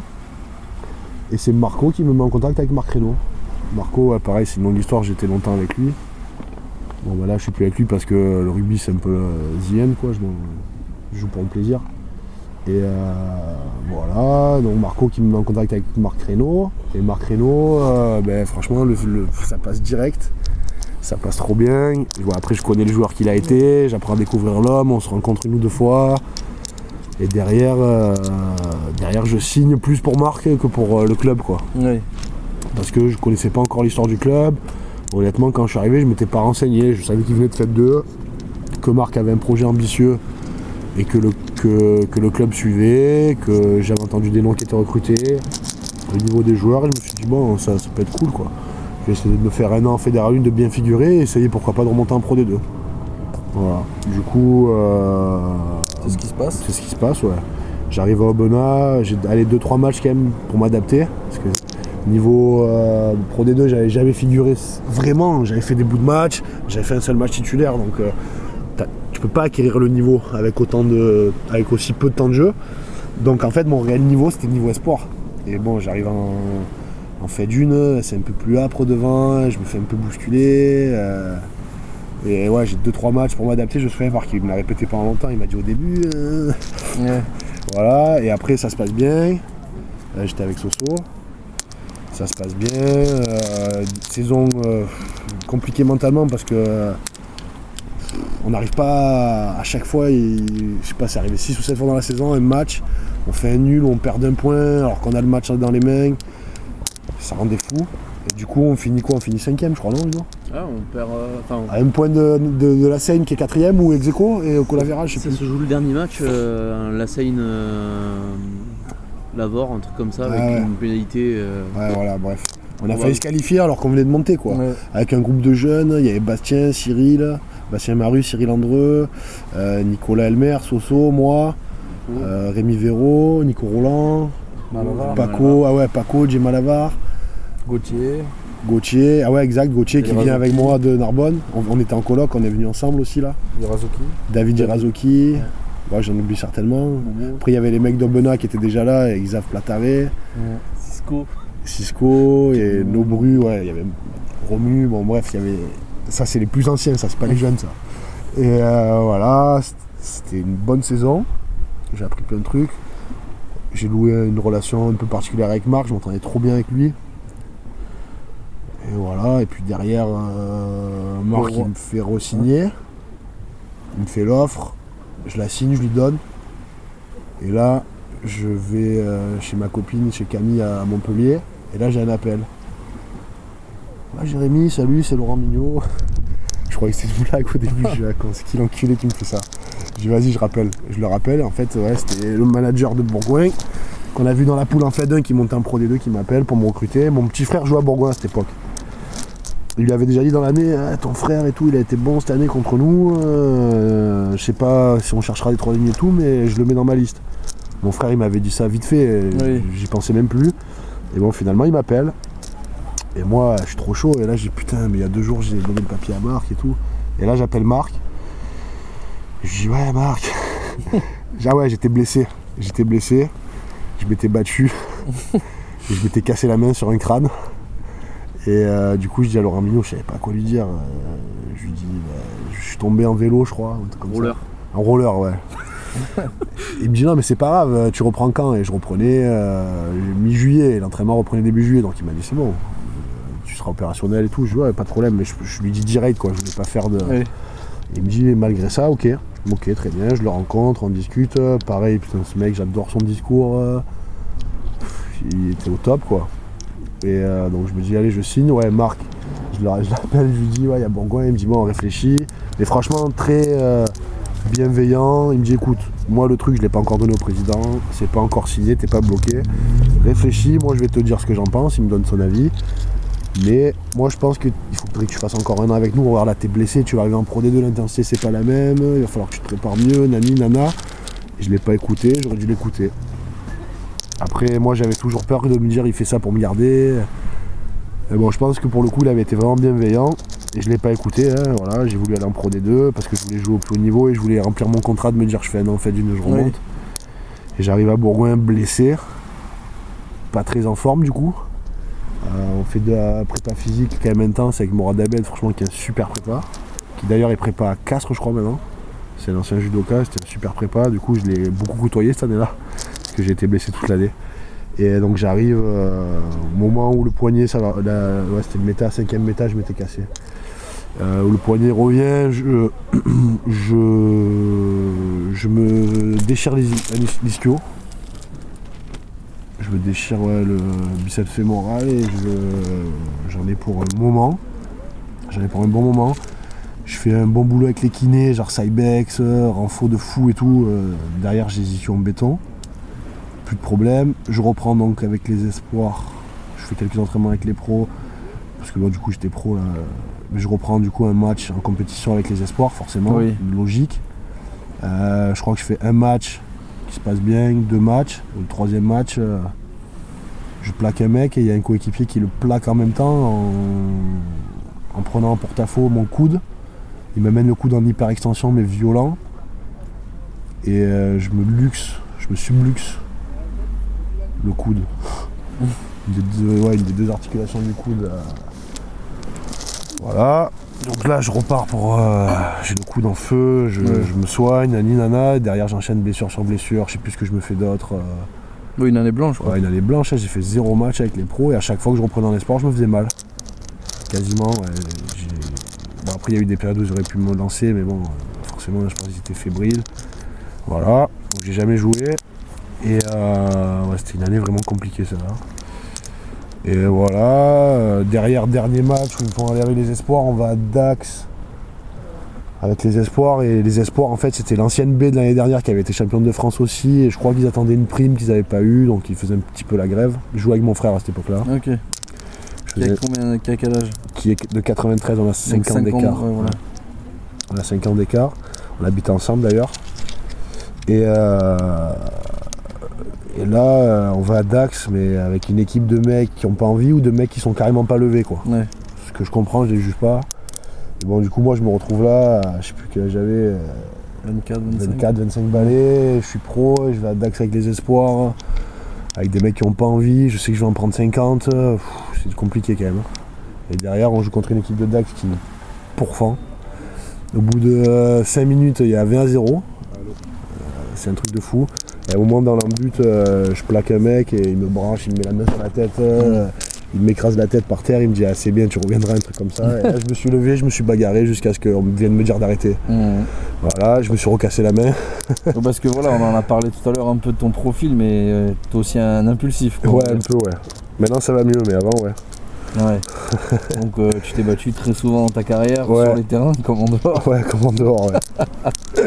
Et c'est Marco qui me met en contact avec Marc Reynaud. Marco, ouais, pareil, c'est une longue histoire, j'étais longtemps avec lui. Bon bah là je suis plus avec lui parce que le rugby c'est un peu euh, the end quoi, je, je joue pour le plaisir. Et euh, voilà, donc Marco qui me met en contact avec Marc Reynaud. Et Marc Reynaud, euh, ben, franchement le, le, ça passe direct. Ça passe trop bien. Bon, après je connais le joueur qu'il a été, j'apprends à découvrir l'homme, on se rencontre une ou deux fois. Et derrière, euh, derrière, je signe plus pour Marc que pour euh, le club, quoi. Oui. Parce que je connaissais pas encore l'histoire du club. Honnêtement, quand je suis arrivé, je m'étais pas renseigné. Je savais qu'il venait de F E D deux, que Marc avait un projet ambitieux et que le, que, que le club suivait, que j'avais entendu des noms qui étaient recrutés, au niveau des joueurs. Et je me suis dit, bon, ça, ça peut être cool, quoi. Je vais essayer de me faire un an en Fédéral un, de bien figurer et essayer, pourquoi pas, de remonter en Pro D deux. Voilà. Du coup... Euh, c'est ce qui se passe C'est ce qui se passe, ouais. J'arrive à Aubenas, j'ai allé deux trois matchs quand même pour m'adapter. Parce que niveau euh, Pro D deux, j'avais jamais figuré vraiment. J'avais fait des bouts de match, j'avais fait un seul match titulaire. Donc euh, tu peux pas acquérir le niveau avec, autant de, avec aussi peu de temps de jeu. Donc en fait, mon réel niveau, c'était le niveau espoir. Et bon, j'arrive en, en fait d'une, c'est un peu plus âpre devant, je me fais un peu bousculer. Euh, Et ouais, j'ai deux trois matchs pour m'adapter. Je me souviens voir qu'il me l'a répété pendant longtemps. Il m'a dit au début. Euh... Yeah. Voilà, et après ça se passe bien. Là, j'étais avec Soso. Ça se passe bien. Euh, saison euh, compliquée mentalement parce que euh, on n'arrive pas à, à chaque fois. Et, je sais pas, c'est arrivé six ou sept fois dans la saison, un match. On fait un nul, on perd d'un point alors qu'on a le match dans les mains. Ça rendait fou. Et du coup, on finit quoi? On finit cinquième, je crois, non, non Ah, on perd. Euh, à un point de, de, de la Seine qui est quatrième ou ex aequo et au Colavera, je sais ça plus. Se joue le dernier match, euh, la Seine, euh, Lavore, un truc comme ça, avec ouais. une pénalité. Euh, ouais, voilà, bref. On a failli se qualifier alors qu'on venait de monter, quoi. Ouais. Avec un groupe de jeunes, il y avait Bastien, Cyril, Bastien Maru, Cyril Andreux, euh, Nicolas Elmer, Soso, moi, mmh. euh, Rémi Véro, Nico Roland, Malavar, Paco, Malavar. ah ouais, Paco, Jim Malavar. Gauthier. Gauthier, ah ouais exact, Gauthier qui Irazuki. vient avec moi de Narbonne. On, on était en coloc, on est venus ensemble aussi là. Irazuki. David Irazuki, ouais, j'en oublie certainement. Après il y avait les mecs d'Aubenas qui étaient déjà là, et Xav Plataré, Cisco. Cisco et Nobru, ouais, il y avait Romu, bon bref, il y avait. Ça c'est les plus anciens, ça c'est pas les jeunes ça. Et euh, voilà, c'était une bonne saison. J'ai appris plein de trucs. J'ai loué une relation un peu particulière avec Marc, je m'entendais trop bien avec lui. Et voilà, et puis derrière, euh, Marc il me fait re-signer. Il me fait l'offre, je la signe, je lui donne. Et là, je vais euh, chez ma copine, chez Camille à Montpellier. Et là, j'ai un appel. Ah, Jérémy, salut, c'est Laurent Mignot. Je croyais que c'était une blague au début, je dis, c'est qui l'enculé qui me fait ça? Je dis, vas-y, je rappelle. Je le rappelle, en fait, ouais, c'était le manager de Bourgoin, qu'on a vu dans la poule en F un qui montait en Pro D deux, qui m'appelle pour me recruter. Mon petit frère jouait à Bourgoin à cette époque. Il lui avait déjà dit dans l'année, ah, ton frère et tout, il a été bon cette année contre nous. Euh, je sais pas si on cherchera des troisièmes et tout, mais je le mets dans ma liste. Mon frère, il m'avait dit ça vite fait, oui. J'y pensais même plus. Et bon, finalement, il m'appelle. Et moi, je suis trop chaud. Et là, j'ai putain, mais il y a deux jours, j'ai donné le papier à Marc et tout. Et là, j'appelle Marc. Je dis, ouais, Marc. Ah ouais, j'étais blessé. J'étais blessé. Je m'étais battu. Et je m'étais cassé la main sur un crâne. Et euh, du coup, je dis à Laurent Mignot, je savais pas quoi lui dire. Euh, je lui dis, bah, je suis tombé en vélo, je crois. Comme roller. Ça. En roller, ouais. Il me dit, non, mais c'est pas grave, tu reprends quand? Et je reprenais euh, mi-juillet. L'entraînement reprenait début juillet. Donc il m'a dit, c'est bon. Tu seras opérationnel et tout. Je dis, ouais, pas de problème. Mais je, je lui dis direct, quoi. Je voulais pas faire de. Oui. Il me dit, malgré ça, ok. Ok, très bien. Je le rencontre, on discute. Pareil, putain, ce mec, j'adore son discours. Euh, il était au top, quoi. Et euh, donc je me dis, allez, je signe. Ouais, Marc, je l'appelle, je lui dis, ouais, il y a Bourgoin. Il me dit, bon, on réfléchit. Mais franchement, très euh, bienveillant. Il me dit, écoute, moi, le truc, je l'ai pas encore donné au président. C'est pas encore signé, t'es pas bloqué. Réfléchis, moi, je vais te dire ce que j'en pense. Il me donne son avis. Mais moi, je pense qu'il faudrait que tu fasses encore un an avec nous. Regarde, là, t'es blessé, tu vas arriver en Pro D deux, l'intensité, c'est pas la même. Il va falloir que tu te prépares mieux, nani, nana. Et je l'ai pas écouté, j'aurais dû l'écouter. Après, moi, j'avais toujours peur de me dire, il fait ça pour me garder. Et bon, je pense que pour le coup, il avait été vraiment bienveillant. Et je l'ai pas écouté, hein, voilà. J'ai voulu aller en Pro D deux parce que je voulais jouer au plus haut niveau et je voulais remplir mon contrat de me dire, je fais un an, en fait, d'une, je remonte. Oui. Et j'arrive à Bourgoin blessé, pas très en forme du coup. Euh, on fait de la prépa physique quand même intense avec Mourad Abed, franchement, qui est un super prépa. Qui d'ailleurs est prépa à Castres, je crois, maintenant. C'est l'ancien judoka, c'était un super prépa. Du coup, je l'ai beaucoup côtoyé cette année-là. Parce que j'ai été blessé toute l'année. Et donc j'arrive euh, au moment où le poignet, ça va, la, ouais, c'était le méta, cinquième méta, je m'étais cassé. Euh, où le poignet revient, je, je, je me déchire les ischio. Je me déchire ouais, le biceps fémoral et je, j'en ai pour un moment. J'en ai pour un bon moment. Je fais un bon boulot avec les kinés, genre Cybex, renfort de fou et tout. Euh, derrière, j'ai les ischios en béton. Plus de problème. Je reprends donc avec les espoirs. Je fais quelques entraînements avec les pros. Parce que moi, bon, du coup, j'étais pro là. Mais je reprends du coup un match en compétition avec les espoirs, forcément. Oui. Logique. Euh, je crois que je fais un match qui se passe bien, deux matchs. Le troisième match, euh, je plaque un mec et il y a un coéquipier qui le plaque en même temps en, en prenant en porte-à-faux mon coude. Il me mène le coude en hyper-extension mais violent. Et euh, je me luxe, je me subluxe le coude. une, des deux, ouais, une des deux articulations du coude. Euh, voilà. Donc là je repars pour. Euh, j'ai le coude en feu, je, ouais. je me soigne, nani nana, derrière j'enchaîne blessure sur blessure, je sais plus ce que je me fais d'autre. Euh... Oui, une année blanche quoi. Ouais, une année blanche, j'ai fait zéro match avec les pros et à chaque fois que je reprenais dans les sports, je me faisais mal. Quasiment, ouais, j'ai... Bon, après il y a eu des périodes où j'aurais pu me lancer, mais bon, forcément je pense que j'étais fébrile. Voilà, donc j'ai jamais joué. Et euh, ouais, c'était une année vraiment compliquée celle-là. Et voilà, euh, derrière dernier match où ils font aller avec les espoirs, on va à Dax avec les espoirs. Et les espoirs en fait c'était l'ancienne B de l'année dernière qui avait été championne de France aussi. Et je crois qu'ils attendaient une prime qu'ils n'avaient pas eu, donc ils faisaient un petit peu la grève. Je jouais avec mon frère à cette époque-là. Ok. Je faisais... Qui a combien, qui a quel âge? Qui est de quatre-vingt-treize, on a cinq ans d'écart. Ouais, voilà. On a cinq ans d'écart, on habitait ensemble d'ailleurs. Et, euh... Et là, euh, on va à Dax, mais avec une équipe de mecs qui n'ont pas envie ou de mecs qui sont carrément pas levés, quoi. Ouais. Ce que je comprends, je les juge pas. Et bon, du coup, moi, je me retrouve là, à, je sais plus quel âge j'avais, euh, vingt-quatre, vingt-cinq. vingt-quatre, vingt-cinq balais, je suis pro, je vais à Dax avec les espoirs, avec des mecs qui n'ont pas envie, je sais que je vais en prendre cinquante, pff, c'est compliqué quand même. Et derrière, on joue contre une équipe de Dax qui pourfend. Au bout de euh, cinq minutes, il y a vingt à zéro. Euh, c'est un truc de fou. Et au moment dans l'embut, euh, je plaque un mec et il me branche, il me met la main sur la tête, euh, il m'écrase la tête par terre, il me dit ah, c'est bien, tu reviendras, un truc comme ça. Et là, je me suis levé, je me suis bagarré jusqu'à ce qu'on vienne me dire d'arrêter. Mmh. Voilà, je me suis recassé la main. Parce que voilà, on en a parlé tout à l'heure un peu de ton profil, mais euh, t'es aussi un impulsif. Quoi, Ouais, un peu, ouais. Maintenant ça va mieux, mais avant, ouais. Ouais. Donc euh, tu t'es battu très souvent dans ta carrière, Ouais. sur les terrains comme en dehors. Ouais, comme en dehors, ouais.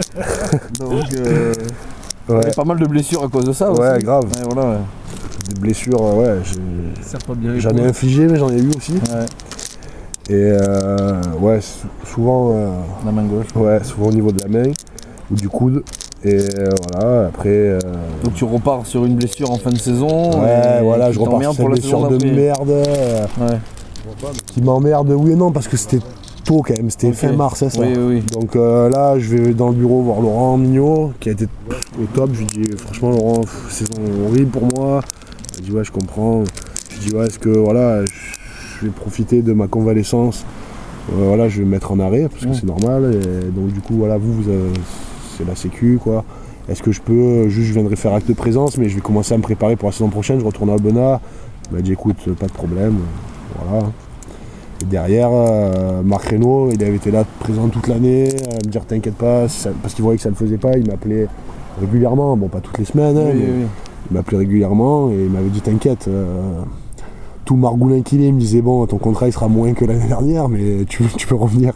Donc euh, il y Ouais, a pas mal de blessures à cause de ça aussi. ouais, grave. Ouais, voilà, ouais. Des blessures, euh, ouais, j'ai- Ça sert pas bien. j'en ai infligé, mais j'en ai eu aussi. Ouais, Et euh, ouais, sou- souvent, euh, la main gauche. ouais, souvent au niveau de la main ou du coude. Et euh, voilà, après. euh, Donc tu repars sur une blessure en fin de saison. ouais, et voilà, qui je repars t'emmerde sur cette blessure de d'après. merde euh, Ouais. qui m'emmerde, oui et non, parce que c'était tôt quand même, c'était Ok. fin mars, hein, ça. Oui, oui, oui. Donc euh, là, je vais dans le bureau voir Laurent Mignot, qui a été pff, au top. Je lui dis, franchement, Laurent, pff, saison horrible pour moi. Il dit, ouais, je comprends. Je lui dis, ouais, est-ce que voilà, je je vais profiter de ma convalescence. Euh, voilà, je vais me mettre en arrêt, parce que Ouais. c'est normal. Et donc, du coup, voilà, vous, vous avez- c'est la sécu, quoi. Est-ce que je peux, juste, je viendrai faire acte de présence, mais je vais commencer à me préparer pour la saison prochaine. Je retourne à Aubenas. Il m'a dit, écoute, pas de problème. Voilà. Et derrière, euh, Marc Reynaud, il avait été là présent toute l'année, à me dire t'inquiète pas, si ça- parce qu'il voyait que ça ne le faisait pas, il m'appelait régulièrement, bon pas toutes les semaines, hein, Oui, mais oui, oui. il m'appelait régulièrement et il m'avait dit t'inquiète, euh, tout Margoulin qu'il est, il me disait bon ton contrat il sera moins que l'année dernière, mais tu, tu peux revenir.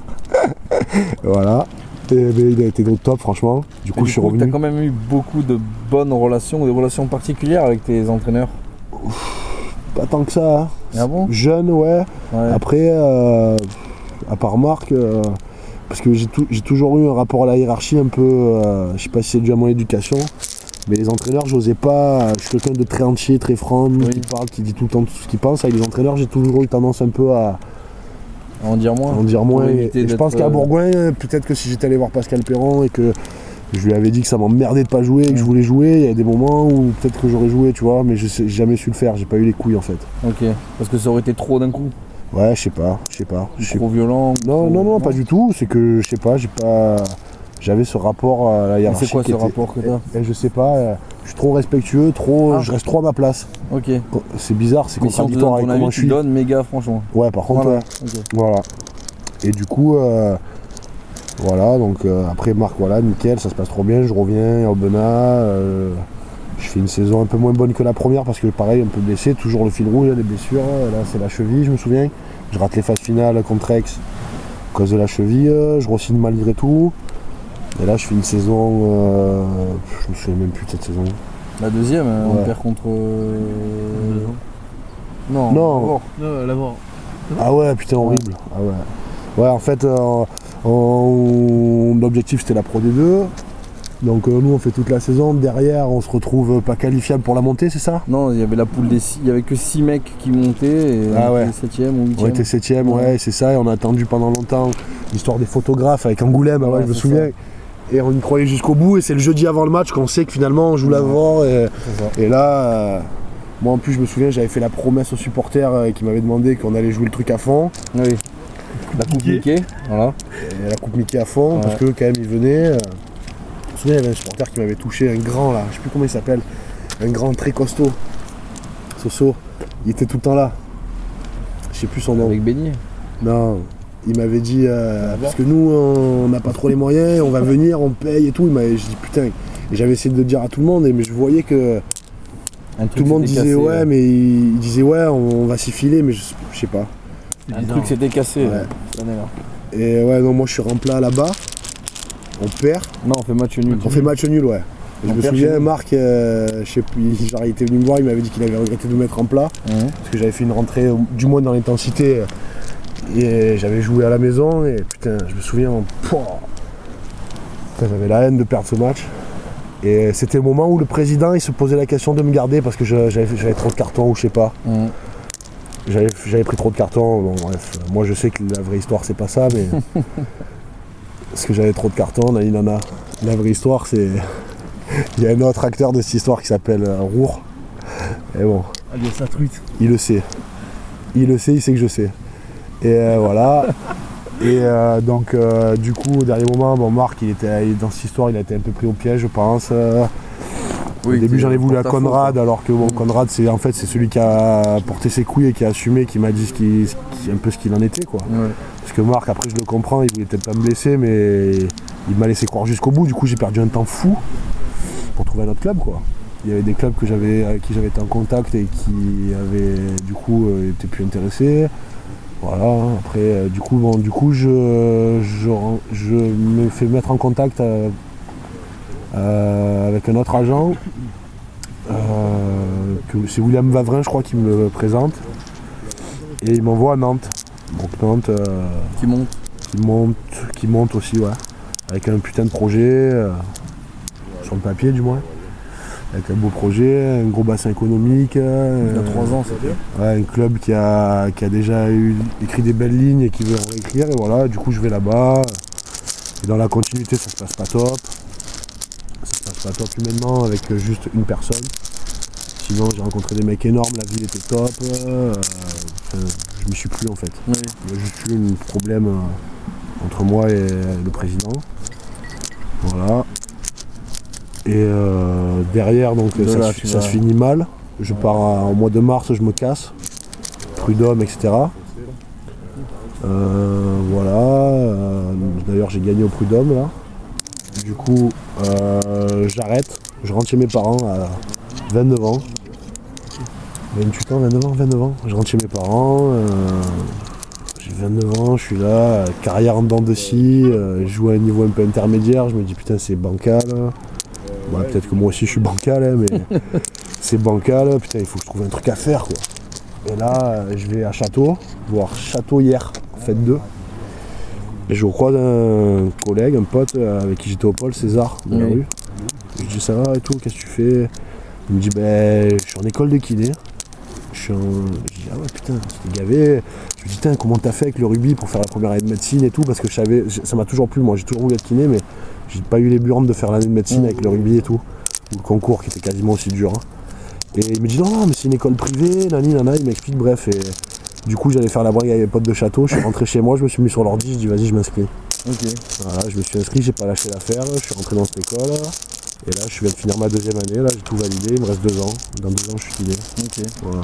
Voilà. Et, mais il a été au top franchement, du coup Et je suis du coup, revenu. t'as quand même eu beaucoup de bonnes relations, ou des relations particulières avec tes entraîneurs. Pas tant que ça, hein. Ah bon? Jeune ouais. Ouais. Après, euh, à part Marc, euh, parce que j'ai, tou- j'ai toujours eu un rapport à la hiérarchie un peu, euh, je sais pas si c'est dû à mon éducation, mais les entraîneurs, j'osais pas, je suis quelqu'un de très entier, très franc, Oui. qui parle, qui dit tout le temps tout ce qu'il pense. Avec les entraîneurs, j'ai toujours eu tendance un peu à, À en dire à moins. en dire moins. Pour Et, éviter et je d'être, pense qu'à euh, Bourgoin, peut-être que si j'étais allé voir Pascal Perron et que je lui avais dit que ça m'emmerdait de pas jouer, et que je voulais jouer, il y a des moments où peut-être que j'aurais joué, tu vois, mais je sais- j'ai jamais su le faire, j'ai pas eu les couilles en fait. Ok. Parce que ça aurait été trop d'un coup. Ouais, je sais pas, je sais pas. je sais Trop violent. ou Non, trop- non, non, pas du tout. C'est que, je sais pas, j'ai pas. J'avais ce rapport à la Mais hiérarchie. c'est quoi qui ce était- rapport que t'as? Eh, eh, Je sais pas, euh, je suis trop respectueux, trop, Ah. je reste trop à ma place. Ok. C'est bizarre, c'est Mais si on te contradictoire donne avec ton comment avis, je tu suis. donnes méga franchement. Ouais, par contre, Voilà. ouais, Ok. voilà. Et du coup, euh, voilà, donc euh, après Marc, voilà, nickel, ça se passe trop bien, je reviens à Aubenas. euh, je fais une saison un peu moins bonne que la première parce que pareil, un peu blessé, toujours le fil rouge, les blessures. Là, c'est la cheville, je me souviens. Je rate les phases finales contre Aix à cause de la cheville, euh, je re-signe malgré tout. Et là, je fais une saison, euh, je me souviens même plus de cette saison. La deuxième, euh, on Ouais. perd contre. euh, Non. Non. d'abord. Non, l'avant. Ah ouais, putain, horrible. Ah ouais. Ouais, en fait, euh, on- l'objectif c'était la Pro D deux. Donc euh, nous, on fait toute la saison. Derrière, on se retrouve pas qualifiable pour la montée, c'est ça? Non, il y avait la poule des six, il y avait que six mecs qui montaient et Ah on ouais. était septième ou On huitième. était septième, ouais, Ouais. c'est ça. Et on a attendu pendant longtemps l'histoire des photographes avec Angoulême, ah ouais, Ouais, je me c'est souviens. Et on y croyait jusqu'au bout. Et c'est le jeudi avant le match qu'on sait que finalement on joue l'avant. Et, C'est ça. et là, euh, moi en plus, je me souviens, j'avais fait la promesse aux supporters euh, qui m'avaient demandé qu'on allait jouer le truc à fond. Oui. La coupe Mickey, voilà. Et la coupe Mickey à fond, Ouais. parce que quand même ils venaient. euh, Je me souviens, il y avait un supporter qui m'avait touché, un grand là, je sais plus comment il s'appelle, un grand très costaud. Soso, il était tout le temps là. Je sais plus son nom. Avec Beignet. Non, il m'avait dit, euh, parce que nous on n'a pas trop les moyens, on va venir, on paye et tout. Il m'avait, je dis putain, et j'avais essayé de le dire à tout le monde, mais je voyais que Un truc tout le monde s'était disait cassé, ouais, mais il, il disait ouais, on, on va s'y filer, mais je, je sais pas. Un truc s'était cassé Ouais. là, cette année-là. Et ouais, non, moi je suis rempla là-bas, on perd. Non, on fait match nul. On fait match nul, ouais. Et je On me perd souviens, chez nous. Marc, euh, je sais plus, genre, il était venu me voir, il m'avait dit qu'il avait regretté de nous mettre en plat, Ouais. parce que j'avais fait une rentrée, euh, du moins dans l'intensité, euh, et j'avais joué à la maison, et putain, je me souviens, pouah, putain, j'avais la haine de perdre ce match. Et c'était le moment où le président il se posait la question de me garder parce que je- j'avais, j'avais trop de cartons ou je sais pas. Mm. J'avais, j'avais pris trop de cartons. Bon, bref, moi je sais que la vraie histoire c'est pas ça, mais. Parce que j'avais trop de cartons, Nani Nana. La vraie histoire c'est. Il y a un autre acteur de cette histoire qui s'appelle euh, Roure. Et bon. Alias la truite. Il le sait. Il le sait, il sait que je sais. Et euh, voilà. Et euh, donc, euh, du coup, au dernier moment, bon, Marc, il était dans cette histoire, il a été un peu pris au piège, je pense. Euh, Oui, au début, t'es j'en ai voulu à porte-à-faux, Conrad, quoi. alors que bon, Conrad, c'est en fait, c'est celui qui a porté ses couilles et qui a assumé, qui m'a dit ce qui, ce qui- un peu ce qu'il en était, quoi. Ouais. Parce que Marc, après, je le comprends, il voulait peut-être pas me blesser, mais il m'a laissé croire jusqu'au bout. Du coup, j'ai perdu un temps fou pour trouver un autre club, quoi. Il y avait des clubs que j'avais, avec qui j'avais été en contact et qui avaient, du coup, euh, été plus intéressés. Voilà, après, euh, du coup, bon, du coup je, je, je me fais mettre en contact euh, euh, avec un autre agent. Euh, que c'est William Vavrin, je crois, qui me le présente. Et il m'envoie à Nantes. Donc Nantes, euh, Qui monte. qui monte, qui monte aussi, ouais. Avec un putain de projet, euh, sur le papier du moins. Avec un beau projet, un gros bassin économique. Il y a euh, trois ans, c'était. Ouais, un club qui a, qui a déjà eu, écrit des belles lignes et qui veut en réécrire. Et voilà, du coup, je vais là-bas. Et dans la continuité, ça se passe pas top. Ça se passe pas top humainement avec euh, juste une personne. Sinon, j'ai rencontré des mecs énormes, la ville était top. euh, enfin, je m'y suis plus en fait. Oui. Il y a juste eu un problème euh, entre moi et le président. Voilà. Et euh, derrière, donc De ça, là, se, tu ça vas- se finit mal. Je pars à- au mois de mars, je me casse. Prud'homme, et cetera. Euh, voilà. euh, d'ailleurs, j'ai gagné au Prud'homme là. Du coup, euh, j'arrête. Je rentre chez mes parents à vingt-neuf ans. vingt-huit ans, vingt-neuf ans, vingt-neuf ans. Je rentre chez mes parents. euh, j'ai vingt-neuf ans, je suis là, carrière en dents de scie, euh, je joue à un niveau un peu intermédiaire. Je me dis putain, c'est bancal. Ouais, peut-être que moi aussi je suis bancal, hein, mais c'est bancal, putain, il faut que je trouve un truc à faire, quoi. Et là, euh, je vais à Château, voir Château hier, fête deux. Et je croise un collègue, un pote euh, avec qui j'étais au pôle, César, dans la Oui. rue. Je dis ça va et tout, qu'est-ce que tu fais? Il me dit ben je suis en école de kiné. Je suis en. Je dis ah ouais putain, j'étais gavé. Je lui dis putain comment t'as fait avec le rugby pour faire la première année de médecine et tout, parce que je savais, ça m'a toujours plu, moi j'ai toujours voulu être kiné, mais j'ai pas eu les burnes de faire l'année de médecine Mmh. avec le rugby et tout. Ou le concours qui était quasiment aussi dur. hein. Et il me dit non non mais c'est une école privée, nani nana, il m'explique bref et du coup j'allais faire la bringue avec mes potes de Château, je suis rentré chez moi, je me suis mis sur l'ordi, je dis vas-y je m'inscris. Ok. Voilà, je me suis inscrit, j'ai pas lâché l'affaire, je suis rentré dans cette école. Et là je viens de finir ma deuxième année, là j'ai tout validé, il me reste deux ans. Dans deux ans je suis kiné. Ok. Voilà.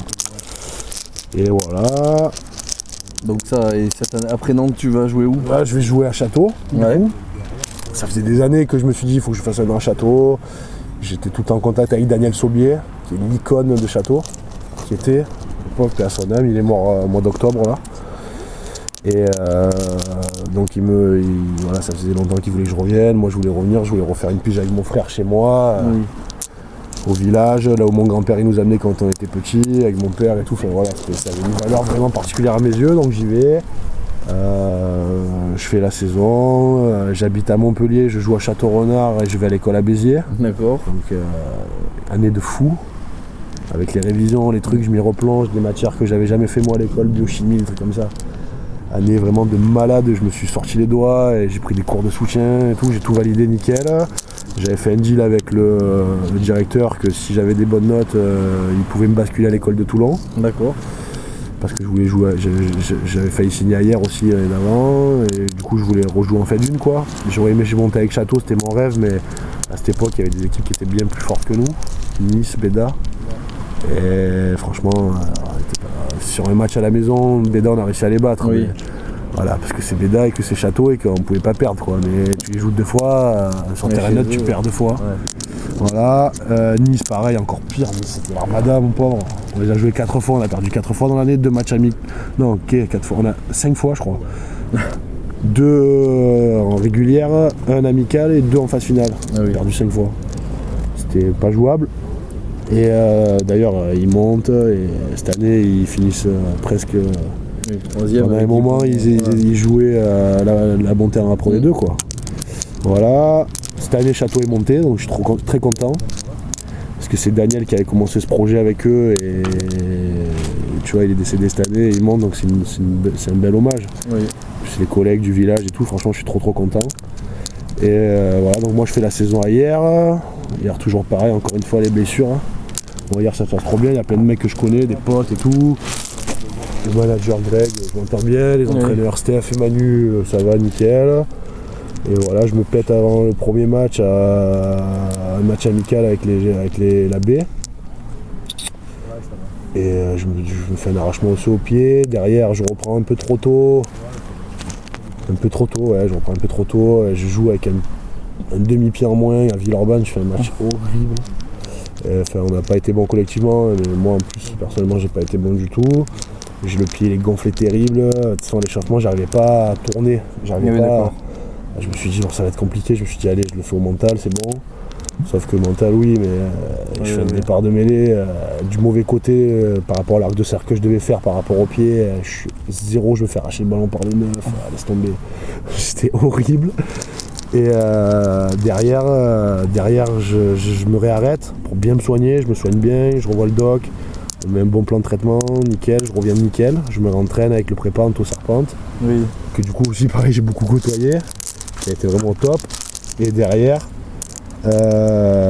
Et voilà. Donc ça, et cette année, après Nantes, tu vas jouer où? Là je vais jouer à Château. du Ouais. coup. Ça faisait des années que je me suis dit il faut que je fasse un an à Château. J'étais tout le temps en contact avec Daniel Saubier, qui est l'icône de Château, qui était, à l'époque, paix à son âme, il est mort euh, au mois d'octobre là. Et euh, donc il me. il- voilà, ça faisait longtemps qu'il voulait que je revienne. Moi je voulais revenir, je voulais refaire une pige avec mon frère chez moi, euh, Oui. au village, là où mon grand-père il nous amenait quand on était petit, avec mon père et tout. Enfin voilà, c'était- ça avait une valeur vraiment particulière à mes yeux, donc j'y vais. Euh, je fais la saison, euh, j'habite à Montpellier, je joue à Château-Renard et je vais à l'école à Béziers. D'accord. Donc euh, année de fou. Avec les révisions, les trucs, je m'y replonge, des matières que j'avais jamais fait moi à l'école, biochimie, des trucs comme ça. Année vraiment de malade, je me suis sorti les doigts et j'ai pris des cours de soutien et tout, j'ai tout validé nickel. J'avais fait un deal avec le, le directeur que si j'avais des bonnes notes, euh, il pouvait me basculer à l'école de Toulon. D'accord. Parce que je voulais jouer, j'avais- j'avais failli signer hier aussi l'année d'avant, et du coup je voulais rejouer en fait d'une quoi. J'aurais aimé monter avec Château, c'était mon rêve, mais à cette époque il y avait des équipes qui étaient bien plus fortes que nous, Nice, Béda. Et franchement, euh, on était pas- sur un match à la maison, Béda on a réussi à les battre. Oui. mais voilà, parce que c'est Béda et que c'est Château et qu'on pouvait pas perdre quoi. Mais tu les joues deux fois, euh, sur Ouais, terrain chez neutre tu eux, perds deux fois. Ouais. Voilà, euh, Nice pareil, encore pire, Nice c'était l'armada mon pauvre. On les a joués quatre fois, on a perdu quatre fois dans l'année, deux matchs amicaux. Non, ok, quatre fois, on a cinq fois je crois. Deux euh, en régulière, un amical et deux en phase finale. Ah oui. Perdu cinq fois. C'était pas jouable. Et euh, d'ailleurs euh, ils montent et cette année ils finissent euh, presque. euh, Oui, troisième. pendant un avec moment les- ils, ils- voilà. ils jouaient euh, la, la montée en Pro D deux quoi. Voilà. cette année, Château est monté, donc je suis trop, très content. Parce que c'est Daniel qui avait commencé ce projet avec eux et tu vois, il est décédé cette année, il monte, donc c'est, une, c'est, une, c'est un bel hommage. Oui. C'est les collègues du village et tout, franchement je suis trop trop content. Et euh, voilà, donc moi je fais la saison à hier. Hier toujours pareil, encore une fois les blessures. Bon, hier ça se passe trop bien, il y a plein de mecs que je connais, des potes et tout. Le manager Greg, je m'entends bien, les entraîneurs Steph et Manu, ça va nickel. Et voilà, je me pète avant le premier match, à un match amical avec, les, avec les, la B. Et euh, je, me, je me fais un arrachement osseux au pied. Derrière, je reprends un peu trop tôt. Un peu trop tôt, ouais, je reprends un peu trop tôt. Je joue avec un, un demi-pied en moins à Villeurbanne, je fais un match horrible. Et, enfin, on n'a pas été bon collectivement, mais moi en plus, personnellement, j'ai pas été bon du tout. J'ai le pied, il est gonflé terrible. Sans l'échauffement, j'arrivais pas à tourner. J'arrivais oui, pas. D'accord. Je me suis dit, bon, ça va être compliqué. Je me suis dit, allez, je le fais au mental, c'est bon. Sauf que mental, oui, mais euh, je fais un départ de mêlée euh, du mauvais côté euh, par rapport à l'arc de cercle que je devais faire par rapport au pied. Euh, je suis zéro, je me fais arracher le ballon par les neuf, euh, laisse tomber. C'était horrible. Et euh, derrière, euh, derrière je, je, je me réarrête pour bien me soigner, je me soigne bien, je revois le doc, on met un bon plan de traitement, nickel, je reviens nickel. Je me rentraîne avec le prépa Anto Serpente, oui. que du coup aussi pareil j'ai beaucoup côtoyé, qui a été vraiment top. Et derrière, Euh,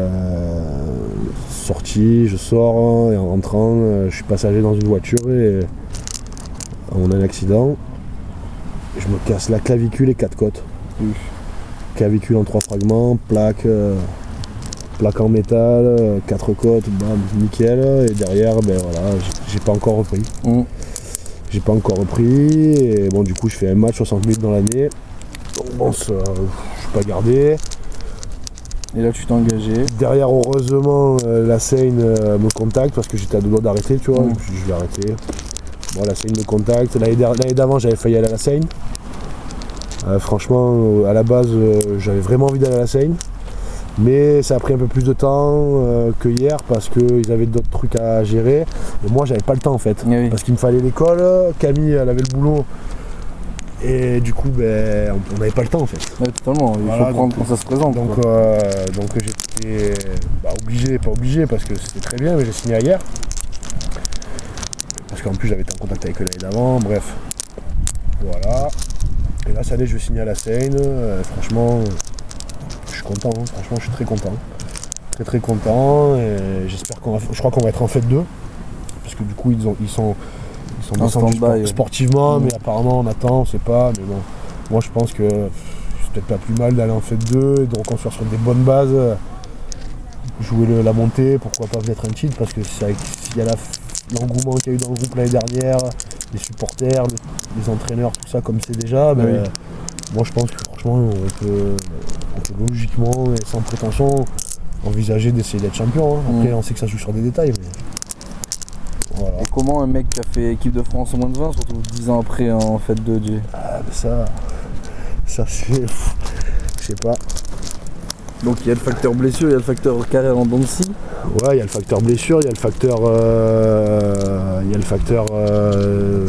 sortie, je sors et en rentrant, je suis passager dans une voiture et on a un accident. Je me casse la clavicule et quatre côtes. Oui. Clavicule en trois fragments, plaque, euh, plaque en métal, euh, quatre côtes, bam, nickel. Et derrière, ben voilà, j'ai, j'ai pas encore repris. Mmh. J'ai pas encore repris et bon, du coup, je fais un match soixante minutes dans l'année. Donc bon, ça, je suis pas gardé. Et là tu t'es engagé. Derrière heureusement euh, la Seine euh, me contacte parce que j'étais à deux doigts d'arrêter, tu vois, mmh. Puis je vais arrêter. Bon, la Seine me contacte. L'année, l'année d'avant j'avais failli aller à la Seine. Euh, franchement euh, à la base euh, j'avais vraiment envie d'aller à la Seine. Mais ça a pris un peu plus de temps euh, que hier parce qu'ils avaient d'autres trucs à gérer. Et moi j'avais pas le temps en fait. Oui. Parce qu'il me fallait l'école, Camille elle avait le boulot. Et du coup, ben, on n'avait pas le temps en fait. Ouais, totalement, il voilà, faut prendre quand ça se présente. Donc, euh, donc j'étais bah, obligé, pas obligé, parce que c'était très bien, mais j'ai signé hier. Parce qu'en plus, j'avais été en contact avec eux l'année d'avant, bref. Voilà. Et là, cette année, je vais signer à la Seine. Euh, franchement, je suis content, hein. Franchement, je suis très content. Très très content. Et j'espère qu'on va, je crois qu'on va être en fête deux. Parce que du coup, ils, ont, ils sont. Ils sont descendus sport, sportivement, mmh. Mais apparemment on attend, on sait pas. Mais bon, moi je pense que c'est peut-être pas plus mal d'aller en fête deux et de reconstruire sur des bonnes bases, jouer le, la montée, pourquoi pas peut-être un titre, parce que s'il y a la, l'engouement qu'il y a eu dans le groupe l'année dernière, les supporters, le, les entraîneurs, tout ça comme c'est déjà, ben, oui. Moi je pense que franchement on peut, on peut logiquement et sans prétention envisager d'essayer d'être champion. Hein. Après mmh. On sait que ça joue sur des détails. Mais... Voilà. Et comment un mec qui a fait équipe de France au moins de vingt se retrouve dix ans après en fête de Dieu? Ah mais ça, ça c'est... Je sais pas. Donc il y a le facteur blessure, il y a le facteur carrière en dents de scie. Ouais, il y a le facteur blessure, il y a le facteur... Euh... Il y a le facteur... Euh...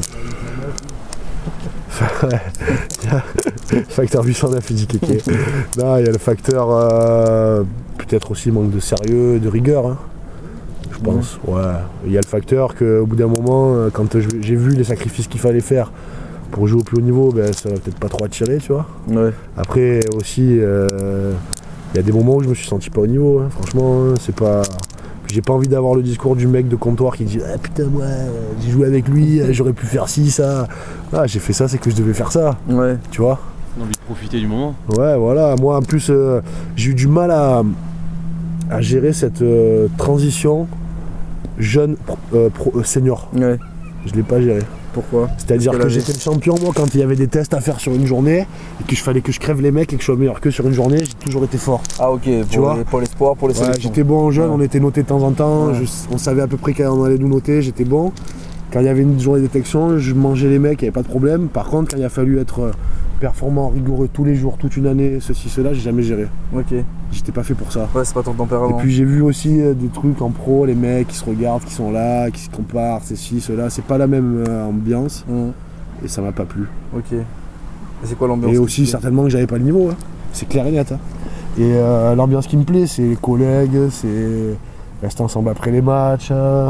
facteur huit cent neuf physique. Non, il y a le facteur... Euh... Peut-être aussi manque de sérieux, de rigueur. Hein. Je pense, ouais. Il y a le facteur qu'au bout d'un moment, quand j'ai vu les sacrifices qu'il fallait faire pour jouer au plus haut niveau, ben, ça va peut-être pas trop attirer, tu vois. Ouais. Après aussi, euh, il y a des moments où je me suis senti pas au niveau, hein. Franchement, c'est pas... J'ai pas envie d'avoir le discours du mec de comptoir qui dit ah putain moi j'ai joué avec lui, j'aurais pu faire ci, ça. Ah j'ai fait ça, c'est que je devais faire ça. Ouais. Tu vois. On a envie de profiter du moment. Ouais voilà, moi en plus euh, j'ai eu du mal à, à gérer cette euh, transition jeune euh, pro, euh, senior. Ouais. Je l'ai pas géré. Pourquoi? C'est-à-dire que, que j'étais le champion moi quand il y avait des tests à faire sur une journée et qu'il fallait que je crève les mecs et que je sois meilleur que sur une journée, j'ai toujours été fort. Ah ok, tu pour, vois les, pour l'espoir, pour les sélections. Ouais, j'étais bon en jeune, ouais. On était noté de temps en temps, ouais. je, on savait à peu près quand on allait nous noter, j'étais bon. Quand il y avait une journée de détection, je mangeais les mecs, il n'y avait pas de problème. Par contre, quand il a fallu être performant, rigoureux tous les jours, toute une année, ceci, cela, j'ai jamais géré. Ok. J'étais pas fait pour ça. Ouais, c'est pas ton tempérament. Et puis j'ai vu aussi euh, des trucs en pro, les mecs qui se regardent, qui sont là, qui se comparent, ceci, cela. C'est pas la même euh, ambiance. Mmh. Et ça m'a pas plu. Ok. Et c'est quoi l'ambiance? Et aussi certainement que j'avais pas le niveau. Hein. C'est clair et net. Hein. Et euh, l'ambiance qui me plaît, c'est les collègues, c'est rester ensemble après les matchs, euh,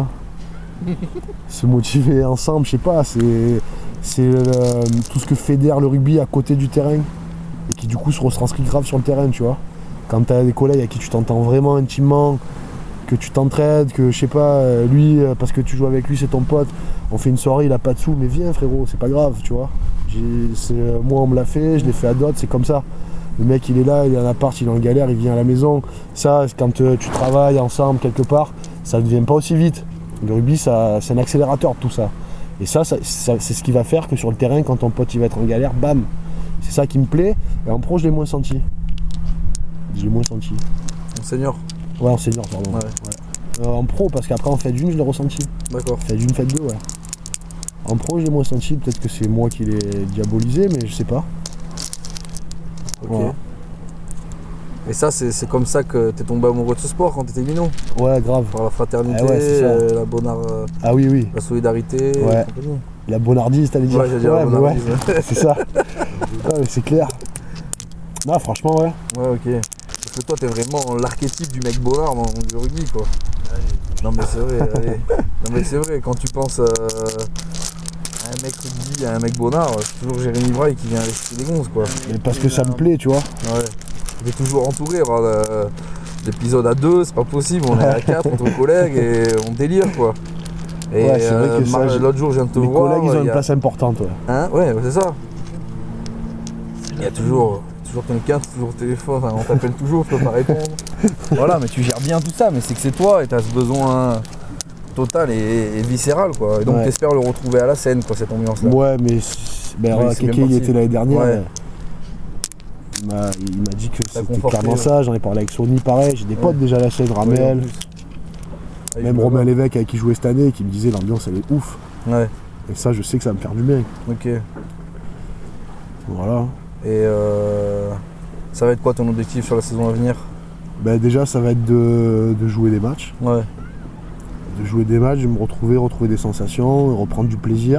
se motiver ensemble, je sais pas, c'est, c'est euh, tout ce que fédère le rugby à côté du terrain et qui du coup se retranscrit grave sur le terrain, tu vois. Quand t'as des collègues avec qui tu t'entends vraiment intimement, que tu t'entraides, que je sais pas, lui, parce que tu joues avec lui, c'est ton pote, on fait une soirée, il a pas de sous, mais viens frérot, c'est pas grave, tu vois. J'ai, c'est, moi on me l'a fait, je l'ai fait à d'autres, c'est comme ça. Le mec il est là, il est en appart, il est en galère, il vient à la maison. Ça, quand euh, tu travailles ensemble quelque part, ça ne vient pas aussi vite. Le rugby, ça, c'est un accélérateur de tout ça. Et ça, ça, ça, c'est ce qui va faire que sur le terrain, quand ton pote il va être en galère, bam. C'est ça qui me plaît. Et en pro, je l'ai moins senti. Je l'ai moins senti. En senior. Ouais, en senior, pardon. Ouais. Ouais. Euh, en pro, parce qu'après en fait d'une, je l'ai ressenti. D'accord. Fait d'une, fait deux, ouais. En pro, je l'ai moins senti. Peut-être que c'est moi qui l'ai diabolisé, mais je sais pas. Ok. Voilà. Et ça, c'est, c'est comme ça que t'es tombé amoureux de ce sport quand t'étais minot. Ouais, grave. Par la fraternité, Ah ouais, c'est ça. euh, la bonne ar- euh, Ah oui, oui. la solidarité. Ouais. et compagnie. La bonardise, t'allais dire. Ouais, j'ai dit la ouais, bah bonardise, ouais. C'est ça. Ouais, mais c'est clair. Non, franchement, ouais. Ouais, ok. Parce que toi, t'es vraiment l'archétype du mec bonnard dans le rugby, quoi. Non, mais c'est vrai. allez. Non, mais c'est vrai, quand tu penses euh, à un mec rugby, à un mec bonnard, c'est toujours Jérémy Braille qui vient réciter les gonzes, quoi. Mais parce que ça me plaît, tu vois. Ouais. T'es toujours entouré. Alors, le- l'épisode à deux, c'est pas possible. On est à quatre entre collègues et on délire, quoi. Et Ouais, c'est vrai que ça, mar- j'ai- l'autre jour, je viens de te Les voir. collègues, ils ont il une y a- place importante, ouais. Hein, ouais, c'est ça. Il y a toujours, toujours quelqu'un, toujours au téléphone, enfin, on t'appelle toujours, je peux pas répondre. Voilà, mais tu gères bien tout ça, mais c'est que c'est toi et t'as ce besoin total et, et viscéral, quoi. Et donc Ouais. t'espères le retrouver à la scène, quoi, cette ambiance-là. Ouais, mais c'est- ben, Oui, ouais, c'est bien Kéké, il parti. était l'année dernière. Ouais. Il m'a, il m'a dit que T'as c'était conforté, clairement ouais. ça. J'en ai parlé avec Sony, pareil. J'ai des Ouais. potes déjà à la scène, Ouais, en Ramel, plus. Ah, même il Romain peut Lévesque avec qui je jouais cette année, qui me disait l'ambiance elle est ouf. avoir. Ouais, Et ça, je sais que ça va me faire du bien. ok. Et Voilà. euh, ça va être quoi ton objectif sur la saison à venir? Ben, déjà, ça va être de, de jouer des matchs. Ouais, De jouer des matchs, de me retrouver, retrouver des sensations, reprendre du plaisir.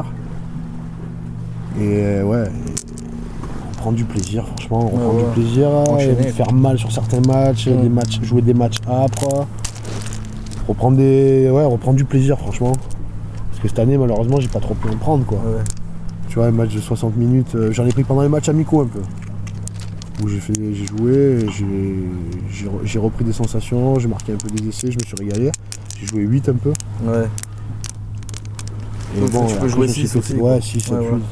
Et euh, ouais, et reprendre du plaisir, franchement, reprendre ouais. du plaisir, Enchaîner. et faire mal sur certains matchs, Mm. des matchs, jouer des matchs âpres, reprendre des, ouais, reprendre du plaisir, franchement. Parce que cette année, malheureusement, j'ai pas trop pu en prendre, quoi. ouais. Tu vois, un match de soixante minutes, euh, j'en ai pris pendant les matchs amicaux un peu. Où j'ai fait, j'ai joué, et j'ai, j'ai, re- j'ai repris des sensations, j'ai marqué un peu des essais, je me suis régalé. J'ai joué huit un peu. Ouais. Et Donc, tu peux après, jouer je me suis six fait- aussi, Ouais, quoi. six, sept, Ouais, ouais. huit.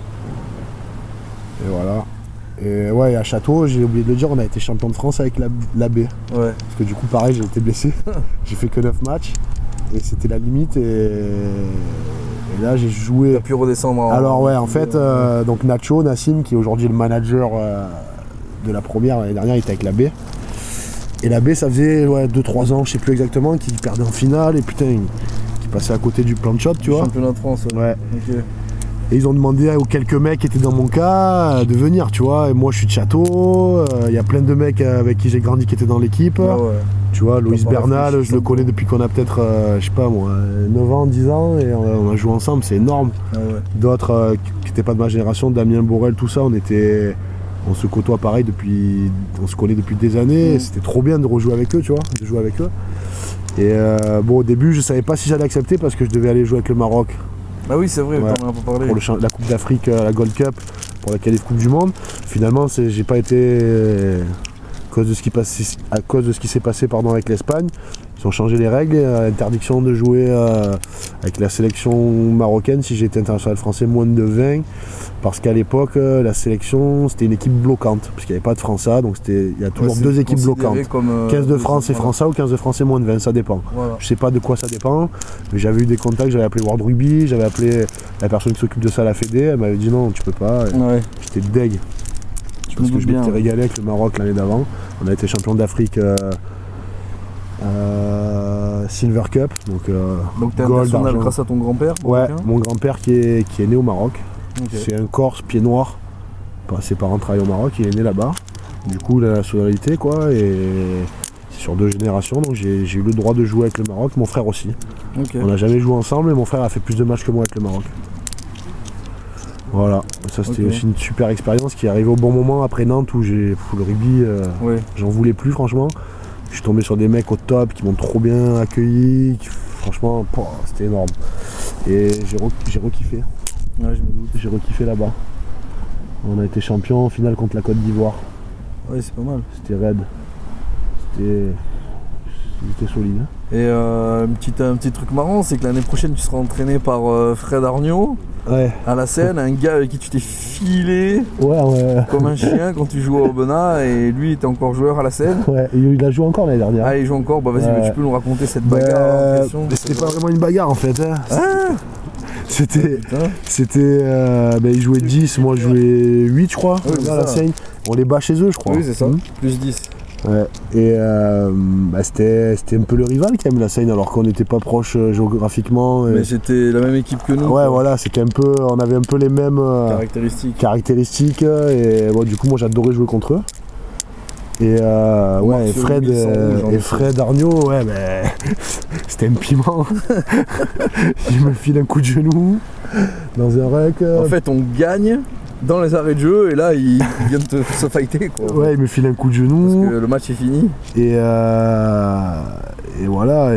Et voilà. Et ouais, et à Château, j'ai oublié de le dire, on a été champion de France avec la, la B. Ouais. Parce que du coup, pareil, j'ai été blessé. J'ai fait que neuf matchs. Et c'était la limite. Et, et là, j'ai joué. T'as pu redescendre en... Alors ouais, en fait, euh, donc Nacho, Nassim, qui est aujourd'hui le manager euh, de la première, l'année dernière, il était avec la B. Et la B, ça faisait ouais, deux trois ans, je sais plus exactement, qu'il perdait en finale. Et putain, il, il passait à côté du plan de shot, tu vois. Championnat de France. Ouais. Ouais. Ok. Et ils ont demandé aux quelques mecs qui étaient dans mon cas euh, de venir, tu vois. Et moi, je suis de Château. Il y a plein de mecs euh, avec qui j'ai grandi qui étaient dans l'équipe. Ah ouais. Tu vois, Loïs pas Bernal, réfléchi, je le ça. connais depuis qu'on a peut-être, euh, je sais pas moi, neuf ans, dix ans. Et on a, on a joué ensemble, c'est énorme. Ah ouais. D'autres euh, qui n'étaient pas de ma génération, Damien Borel, tout ça, on était. On se côtoie pareil depuis. On se connaît depuis des années. Mm. C'était trop bien de rejouer avec eux, tu vois, de jouer avec eux. Et euh, bon, au début, je savais pas si j'allais accepter parce que je devais aller jouer avec le Maroc. Ah oui, c'est vrai, Ouais. t'en as un peu parlé. Pour le champ- la Coupe d'Afrique, euh, la Gold Cup, pour la qualif Coupe du Monde. Finalement, c'est- j'ai pas été euh, à cause de ce qui passait- à cause de ce qui s'est passé pardon, avec l'Espagne. Ils ont changé les règles, euh, interdiction de jouer euh, avec la sélection marocaine si j'étais international français moins de vingt, parce qu'à l'époque euh, la sélection c'était une équipe bloquante, parce qu'il n'y avait pas de França, donc c'était il y a toujours Ouais, c'est deux équipes considéré bloquantes. comme, euh, quinze de deux- France et voilà. França ou quinze de France et moins de vingt, ça dépend. Voilà. Je sais pas de quoi ça dépend, mais j'avais eu des contacts, j'avais appelé World Rugby, j'avais appelé la personne qui s'occupe de ça à la Fédé, elle m'avait dit non, tu peux pas, et Ouais. j'étais deg. Je Parce me que doute je bien. m'étais régalé avec le Maroc l'année d'avant. On a été champion d'Afrique euh, euh, Silver Cup, donc euh, Donc t'es gold, international argent. grâce à ton grand-père Ouais, marocain mon grand-père qui est, qui est né au Maroc. Ok. C'est un Corse, pied noir. Enfin, ses parents travaillent au Maroc, il est né là-bas. Du coup, il a la nationalité, quoi, et c'est sur deux générations, donc j'ai j'ai eu le droit de jouer avec le Maroc, mon frère aussi. Ok. On n'a jamais joué ensemble, mais mon frère a fait plus de matchs que moi avec le Maroc. Voilà, ça c'était Ok. aussi une super expérience qui est arrivée au bon moment après Nantes où j'ai pff, le rugby, euh, Ouais. j'en voulais plus franchement. Je suis tombé sur des mecs au top qui m'ont trop bien accueilli, qui, franchement pouah, c'était énorme. Et j'ai re- j'ai rekiffé, Ouais, je me doute. j'ai rekiffé là-bas. On a été champion en finale contre la Côte d'Ivoire, Ouais, c'est pas mal. c'était raide, c'était, c'était solide. hein. Et euh, un, petit, un petit truc marrant, c'est que l'année prochaine, tu seras entraîné par euh, Fred Arnaud Ouais, à la Seine, un gars avec qui tu t'es filé ouais, ouais, comme un chien quand tu jouais au Aubenas, et lui était encore joueur à la Seine. ouais. Et il a joué encore l'année dernière. Ah, il joue encore, bah vas-y, Ouais. bah, tu peux nous raconter cette Bah, bagarre en question. mais c'était pas vraiment une bagarre en fait. hein. Ah, C'était, putain. c'était, euh, bah, ils jouaient dix, moi je jouais huit je crois, Oui, c'est à la ça. Seine. On les bat chez eux je crois. Oui, c'est ça, Mhm. plus dix. Ouais. Et euh, bah, c'était, c'était un peu le rival quand même la Seine alors qu'on n'était pas proche euh, géographiquement. et- Mais c'était la même équipe que nous. ouais quoi. voilà, c'était un peu, on avait un peu les mêmes euh, Caractéristiques. caractéristiques et bon, du coup moi j'adorais jouer contre eux. Et euh, ouais, et Martiaux, Fred, Wilson, euh, genre et de Fred Arnaud, ouais, ben c'était un piment. Il me file un coup de genou dans un rec. euh, En fait, on gagne dans les arrêts de jeu, et là, il, il vient de te, se fighter, quoi. ouais, il me file un coup de Parce genou. que le match est fini. Et, euh, et voilà,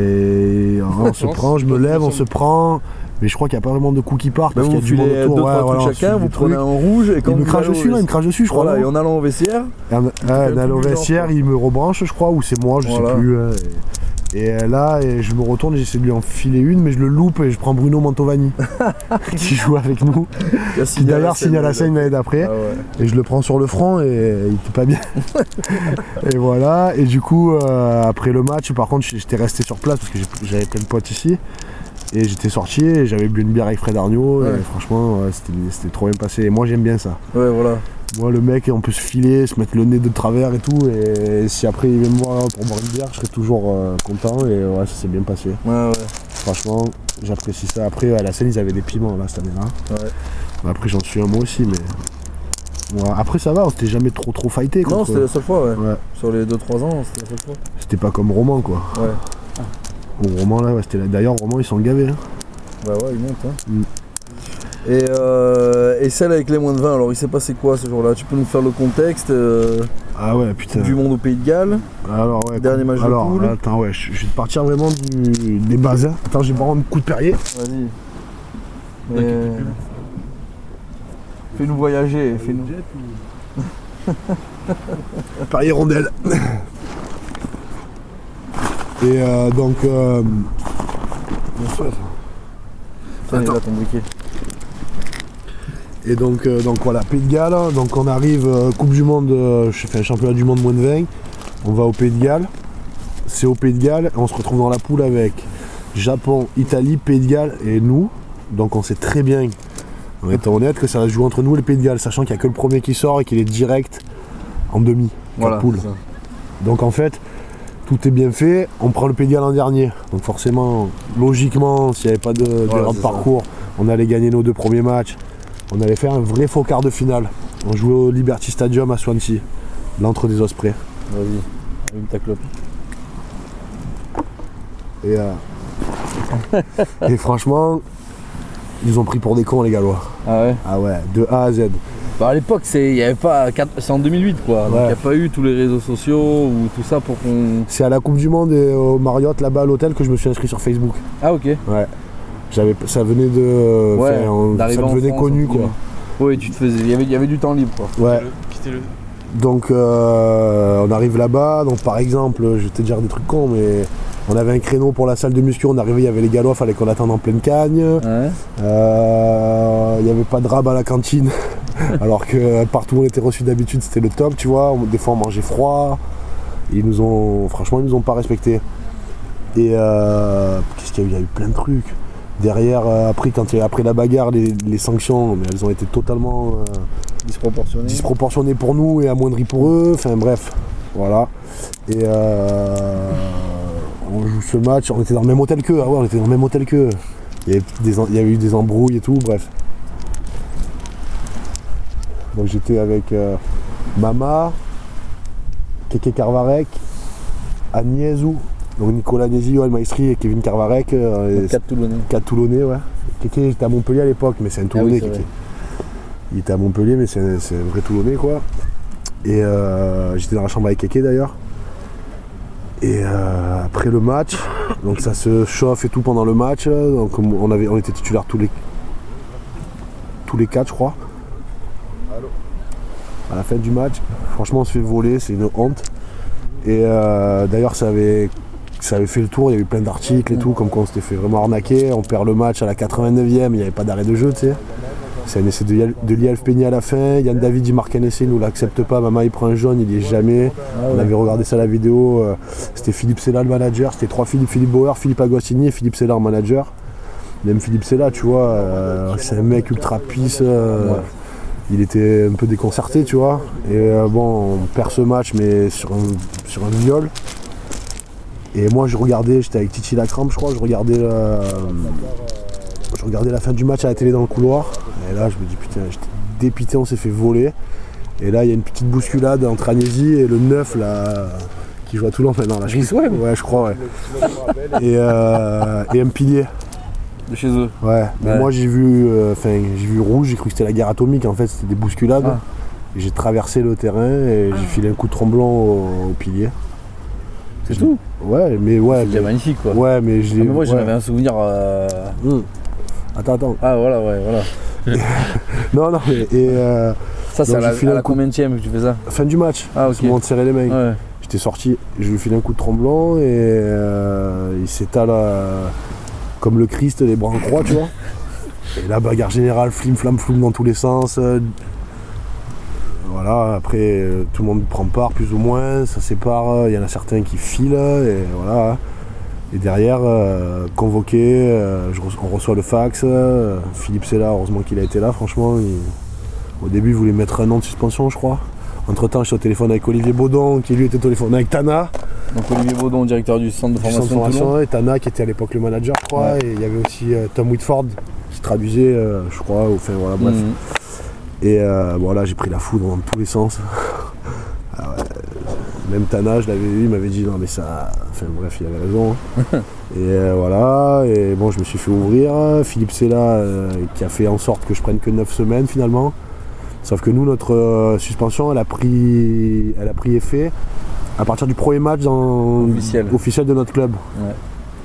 et on se prend, je me lève, on se prend. Mais je crois qu'il n'y a pas vraiment de coups qui partent. Bah, Parce vous qu'il y a du filez monde deux, autour. trois Ouais, trucs voilà, on chacun, suit vous des prenez trucs. un rouge, et quand Il me vous crache allez au dessus là, il me vestiaire- crache dessus, je crois. Voilà, non et en allant au vestiaire, Et en, fait ouais, un en allant au peu du vestiaire, genre, il me rebranche, je crois, ou c'est moi, je Voilà. sais plus. ouais, Et, et là, et je me retourne, j'essaie de lui enfiler une, mais je le loupe et je prends Bruno Mantovani, qui joue avec nous, qui a qui signé à la d'ailleurs Seine, signe à la là. scène l'année d'après. Ah ouais. Et je le prends sur le front et il était pas bien. Et voilà, et du coup, euh, après le match, par contre, j'étais resté sur place parce que j'ai- j'avais plein de potes ici. Et j'étais sorti et j'avais bu une bière avec Fred Arnaud. Ouais. Et franchement, ouais, c'était c'était trop bien passé. Et moi, j'aime bien ça. Ouais, voilà. Moi, le mec, on peut se filer, se mettre le nez de travers et tout. Et si après il vient me voir pour boire une bière, je serais toujours euh, content. Et ouais, ça s'est bien passé. Ouais, ouais. Franchement, j'apprécie ça. Après, à la scène, ils avaient des piments là cette année-là. Ouais. Bah, après, j'en suis un moi aussi, mais. Ouais, après, ça va, on s'était jamais trop trop fighté. Non, contre- c'était la seule fois, ouais. Ouais. Sur les deux trois ans, c'était la seule fois. C'était pas comme Roman, quoi. Ouais. Au Roman, là, ouais, c'était là. D'ailleurs, Roman, ils sont gavés. Hein. Bah ouais, il monte, hein. Mm. Et, euh, et celle avec les moins de vingt, alors il s'est passé quoi ce jour-là? Tu peux nous faire le contexte euh, Ah ouais, putain. du monde au Pays de Galles? Alors, ouais. Dernier match de alors, poule. attends, ouais, je, je vais te partir vraiment du, des bases. hein. Attends, j'ai vraiment un coup de Perrier. Vas-y. Mais... Fais-nous voyager, fais-nous. Perrier rondelle. Et euh, donc. Euh, bien sûr. Tiens, il est Attends. là ton briquet. Et donc, euh, donc voilà, Pays de Galles. Donc on arrive, euh, Coupe du Monde, euh, je fais un championnat du monde moins de vingt. On va au Pays de Galles. C'est au Pays de Galles. On se retrouve dans la poule avec Japon, Italie, Pays de Galles et nous. Donc on sait très bien, on est honnête, que ça va se jouer entre nous et le Pays de Galles, sachant qu'il n'y a que le premier qui sort et qu'il est direct en demi. Voilà. poule. c'est ça. Donc en fait, tout est bien fait. On prend le Pays de Galles en dernier. Donc forcément, logiquement, s'il n'y avait pas de, d'erreur Voilà, de c'est parcours, on allait gagner nos deux premiers matchs. On allait faire un vrai faux quart de finale. On jouait au Liberty Stadium à Swansea, l'antre des Ospreys. Vas-y, allume ta clope. Et, euh, et franchement, ils nous ont pris pour des cons les Gallois. Ah ouais. Ah ouais, de A à Z. Bah à l'époque, c'est il y avait pas quatre- c'est en deux mille huit quoi. Donc il Ouais. n'y a pas eu tous les réseaux sociaux ou tout ça pour qu'on. C'est à la Coupe du Monde et au Marriott là-bas à l'hôtel que je me suis inscrit sur Facebook. Ah ok. Ouais. J'avais, ça venait de. Ouais. enfin, on- ça d'arriver en devenait France, connu entre quoi. Oui, tu te faisais. Il y avait, il y avait du temps libre quoi. Ouais. Donc euh, on arrive là-bas, donc par exemple, je vais te dire des trucs cons, mais on avait un créneau pour la salle de muscu, on arrivait, il y avait les Gallois, fallait qu'on attende en pleine cagne. Ouais. Euh, Il n'y avait pas de rab à la cantine, alors que partout où on était reçu d'habitude c'était le top, tu vois. On- Des fois on mangeait froid. Et ils nous ont, franchement, ils nous ont pas respecté. Et euh, qu'est-ce qu'il y a eu? Il y a eu plein de trucs. Derrière, euh, après, quand il y a- après la bagarre, les, les sanctions, mais elles ont été totalement euh, Disproportionné. disproportionnées pour nous et amoindries pour eux. Enfin bref, voilà. Et euh, on joue ce match, on était dans le même hôtel qu'eux. Ah ouais, on était dans le même hôtel qu'eux. Il y avait, des, en- il y avait eu des embrouilles et tout, bref. Donc j'étais avec euh, Mama, Keke Carvarek, Agnezou, donc Nicolas Agnesi, Joël Maestri et Kevin Carvarek. Euh, et quatre Toulonnais. quatre Toulonnais, ouais. Keke était à Montpellier à l'époque, mais c'est un Toulonnais, Ah oui, c'est Keke. Il était à Montpellier, mais c'est un, c'est un vrai Toulonnais, quoi. Et euh, j'étais dans la chambre avec Keke d'ailleurs. Et euh, après le match, donc ça se chauffe et tout pendant le match. Donc on, avait, on était titulaires tous les tous les quatre, je crois. À la fin du match, franchement, on se fait voler, c'est une honte. Et euh, d'ailleurs, ça avait, ça avait fait le tour, il y a eu plein d'articles et tout, comme quoi on s'était fait vraiment arnaquer. On perd le match à la quatre-vingt-neuvième, il n'y avait pas d'arrêt de jeu, tu sais. C'est un essai de, de Liel Peña à la fin. Yann David, il marque un essai, il nous l'accepte pas. Maman, il prend un jaune, il y est jamais. On avait regardé ça à la vidéo. Euh, c'était Philippe Sella le manager. C'était trois Philippe, Philippe Bauer, Philippe Agostini et Philippe Sella en manager. Même Philippe Sella, tu vois, euh, c'est un mec ultra pisse. Euh, ouais. Il était un peu déconcerté, tu vois. Et euh, bon, on perd ce match, mais sur un, sur un viol. Et moi, je regardais, j'étais avec Titi Lacrampe, je crois, je regardais, euh, je regardais la fin du match à la télé dans le couloir. Et là, je me dis, putain, j'étais dépité, on s'est fait voler. Et là, il y a une petite bousculade entre Agnesi et le neuf, là, qui joue à Toulon maintenant. Là, je ouais, ouais, je crois, ouais. et, euh, et un pilier. De chez eux. Ouais, mais ouais. moi j'ai vu, enfin euh, j'ai vu rouge, j'ai cru que c'était la guerre atomique, en fait c'était des bousculades. Ah. J'ai traversé le terrain et ah. j'ai filé un coup de tremblant au, au pilier. C'est tout. Ouais, mais ouais. C'était magnifique quoi. Ouais, mais j'ai. Ah, mais moi ouais. j'en avais un souvenir. Euh... Mmh. Attends, attends. Ah voilà, ouais, voilà. non, non, mais. Et, euh, ça c'est à la, à la coup... combienième que tu fais ça? Fin du match. Ah ok. On serrait les mains. Ouais. J'étais sorti, je lui ai filé un coup de tremblant et euh, il s'étale à. Comme le Christ, les bras en croix, tu vois. Et là, bagarre générale, flim, flam, floum dans tous les sens. Euh, voilà, après, euh, tout le monde prend part, plus ou moins, ça sépare. Il y en a certains qui filent, et voilà. Et derrière, euh, convoqué, euh, je, on reçoit le fax. Euh, Philippe Sella, heureusement qu'il a été là, franchement. Il, au début, il voulait mettre un an de suspension, je crois. Entre temps, je suis au téléphone avec Olivier Baudon, qui lui était au téléphone avec Tana. Donc Olivier Baudon, directeur du centre de formation, centre de formation et Tana qui était à l'époque le manager, je crois. Ouais. Et il y avait aussi euh, Tom Whitford qui traduisait, euh, je crois. Enfin voilà, bref. Mmh. Et euh, bon là, j'ai pris la foudre dans tous les sens. Ah ouais, même Tana, je l'avais vu, il m'avait dit non mais ça. Enfin bref, il avait raison. et euh, voilà. Et bon, je me suis fait ouvrir. Philippe Sella euh, qui a fait en sorte que je prenne que neuf semaines finalement. Sauf que nous, notre euh, suspension, elle a pris, elle a pris effet à partir du premier match dans, officiel. officiel de notre club. Ouais.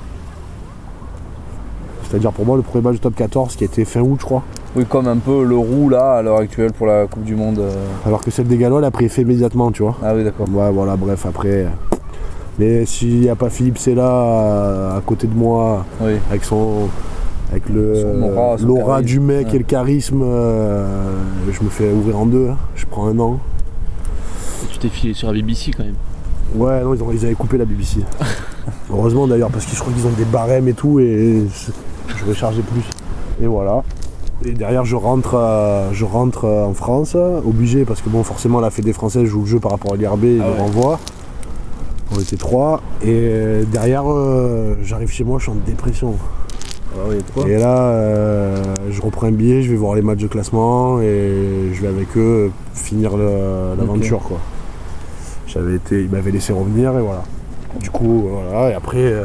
C'est-à-dire pour moi le premier match du top quatorze qui était fin août, je crois. Oui, comme un peu l'Euro là à l'heure actuelle pour la Coupe du Monde. Euh... Alors que celle des Gallois, elle a pris effet immédiatement, tu vois. Ah oui, d'accord. Ouais, voilà, bref, après. Mais s'il n'y a pas Philippe Sella à, à côté de moi, oui. avec son. Avec le, aura, l'aura du mec ouais. et le charisme, euh, je me fais ouvrir en deux, hein. Je prends un an. Tu t'es filé sur la B B C quand même. Ouais, non, ils, ont, ils avaient coupé la B B C. Heureusement d'ailleurs, parce que je crois qu'ils ont des barèmes et tout, et je vais charger plus. Et voilà. Et derrière, je rentre, euh, je rentre en France, obligé, parce que bon, forcément, la Fédé française joue le jeu par rapport à l'I R B, ils ah me ouais. renvoient. On était trois, et derrière, euh, j'arrive chez moi, je suis en dépression. Ah oui, et là, euh, je reprends un billet, je vais voir les matchs de classement et je vais avec eux finir le, l'aventure. Okay. Quoi. J'avais été, ils m'avaient laissé revenir et voilà. Du coup, voilà. Et après, euh,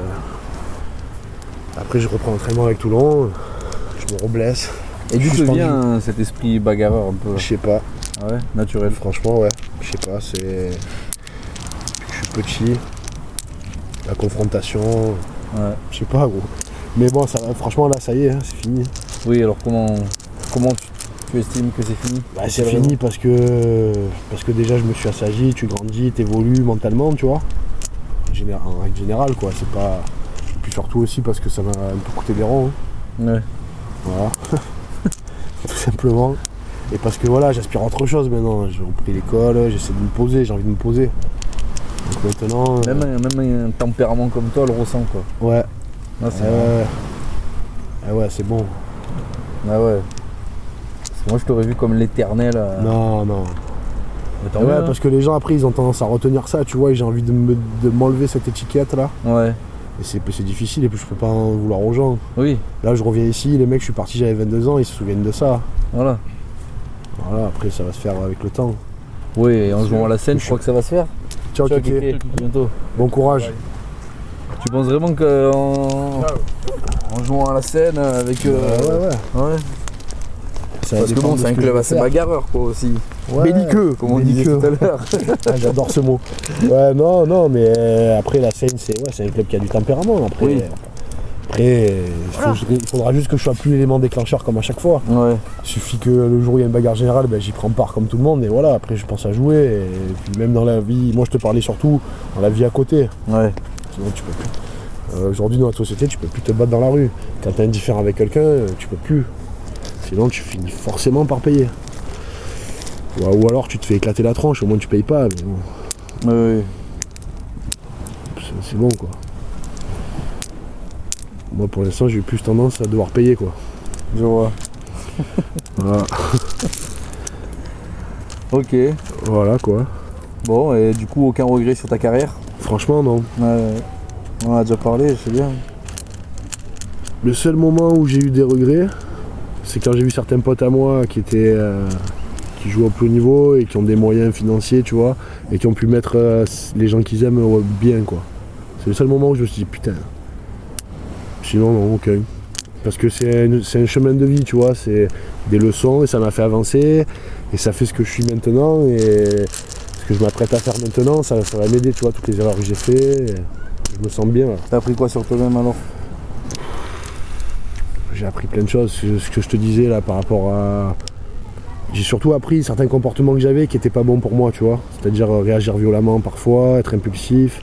après je reprends l'entraînement avec Toulon, je me reblesse. Et d'où te vient cet esprit bagarreur un peu? Je sais pas. Ah ouais, naturel. Franchement, ouais. Je sais pas, c'est. Depuis que je suis petit, la confrontation. Ouais. Je sais pas, gros. Mais bon, ça, franchement, là, ça y est, hein, c'est fini. Oui, alors comment, comment tu, tu estimes que c'est fini? Bah, c'est fini parce que, parce que déjà, je me suis assagi, tu grandis, tu évolues mentalement, tu vois. En règle générale, quoi. C'est pas... Et puis surtout aussi parce que ça m'a un peu coûté des ronds. Hein. Ouais. Voilà. Tout simplement. Et parce que voilà, j'aspire à autre chose maintenant. J'ai repris l'école, j'essaie de me poser, j'ai envie de me poser. Donc maintenant... Même, euh... même un tempérament comme toi le ressent, quoi. Ouais. Ah, c'est euh... ah ouais, c'est bon. Ah ouais. Parce que moi je t'aurais vu comme l'éternel. Euh... Non, non. Ah ouais, hein. Parce que les gens après ils ont tendance à retenir ça, tu vois, et j'ai envie de, me, de m'enlever cette étiquette là. Ouais. Et c'est, c'est difficile et puis je peux pas en vouloir aux gens. Oui. Là je reviens ici, les mecs je suis parti, j'avais vingt-deux ans, ils se souviennent de ça. Voilà. Voilà, après ça va se faire avec le temps. Oui, et en jouant à la scène, je crois que ça va se faire. Ciao, Ciao Kéké. Kéké. Bientôt. Bon courage. Ouais. Tu penses vraiment qu'en en jouant à la scène avec... Euh... Ouais, ouais, ouais. ouais. ça Parce que dépend bon, de c'est ce un que club je veux assez faire. bagarreur quoi aussi. Ouais, belliqueux, comme on disait belliqueux. tout à l'heure. Ah, j'adore ce mot. Ouais, non, non, mais euh, après la Seine, c'est ouais, c'est un club qui a du tempérament. Après, Oui. après il, faut- il faudra juste que je sois plus l'élément déclencheur comme à chaque fois. Ouais. Il suffit que le jour où il y a une bagarre générale, ben, j'y prends part comme tout le monde. Et voilà, après je pense à jouer. Et puis même dans la vie, moi je te parlais surtout dans la vie à côté. Ouais. Sinon tu peux plus. Euh, Aujourd'hui dans notre société, tu peux plus te battre dans la rue. Quand t'es indifférent avec quelqu'un, euh, tu peux plus. Sinon tu finis forcément par payer. Ou, ou alors tu te fais éclater la tronche, au moins tu payes pas. Mais bon, Ouais, ouais. c'est- c'est bon quoi. Moi pour l'instant j'ai eu plus tendance à devoir payer quoi. Je vois. Voilà, Ok. voilà quoi. Bon, et du coup, aucun regret sur ta carrière? Franchement non. Ouais. On en a déjà parlé, je sais bien. Le seul moment où j'ai eu des regrets, c'est quand j'ai vu certains potes à moi qui étaient euh, qui jouent au plus haut niveau et qui ont des moyens financiers, tu vois, et qui ont pu mettre euh, les gens qu'ils aiment euh, bien quoi. C'est le seul moment où je me suis dit putain. Sinon non, ok. Parce que c'est un, c'est un chemin de vie, tu vois, c'est des leçons et ça m'a fait avancer et ça fait ce que je suis maintenant et ce que je m'apprête à faire maintenant, ça, ça va m'aider, tu vois, toutes les erreurs que j'ai fait. Et je me sens bien là. T'as appris quoi sur toi-même alors? J'ai appris plein de choses, ce ce que je te disais là par rapport à... J'ai surtout appris certains comportements que j'avais qui n'étaient pas bons pour moi, tu vois. C'est-à-dire euh, réagir violemment parfois, être impulsif,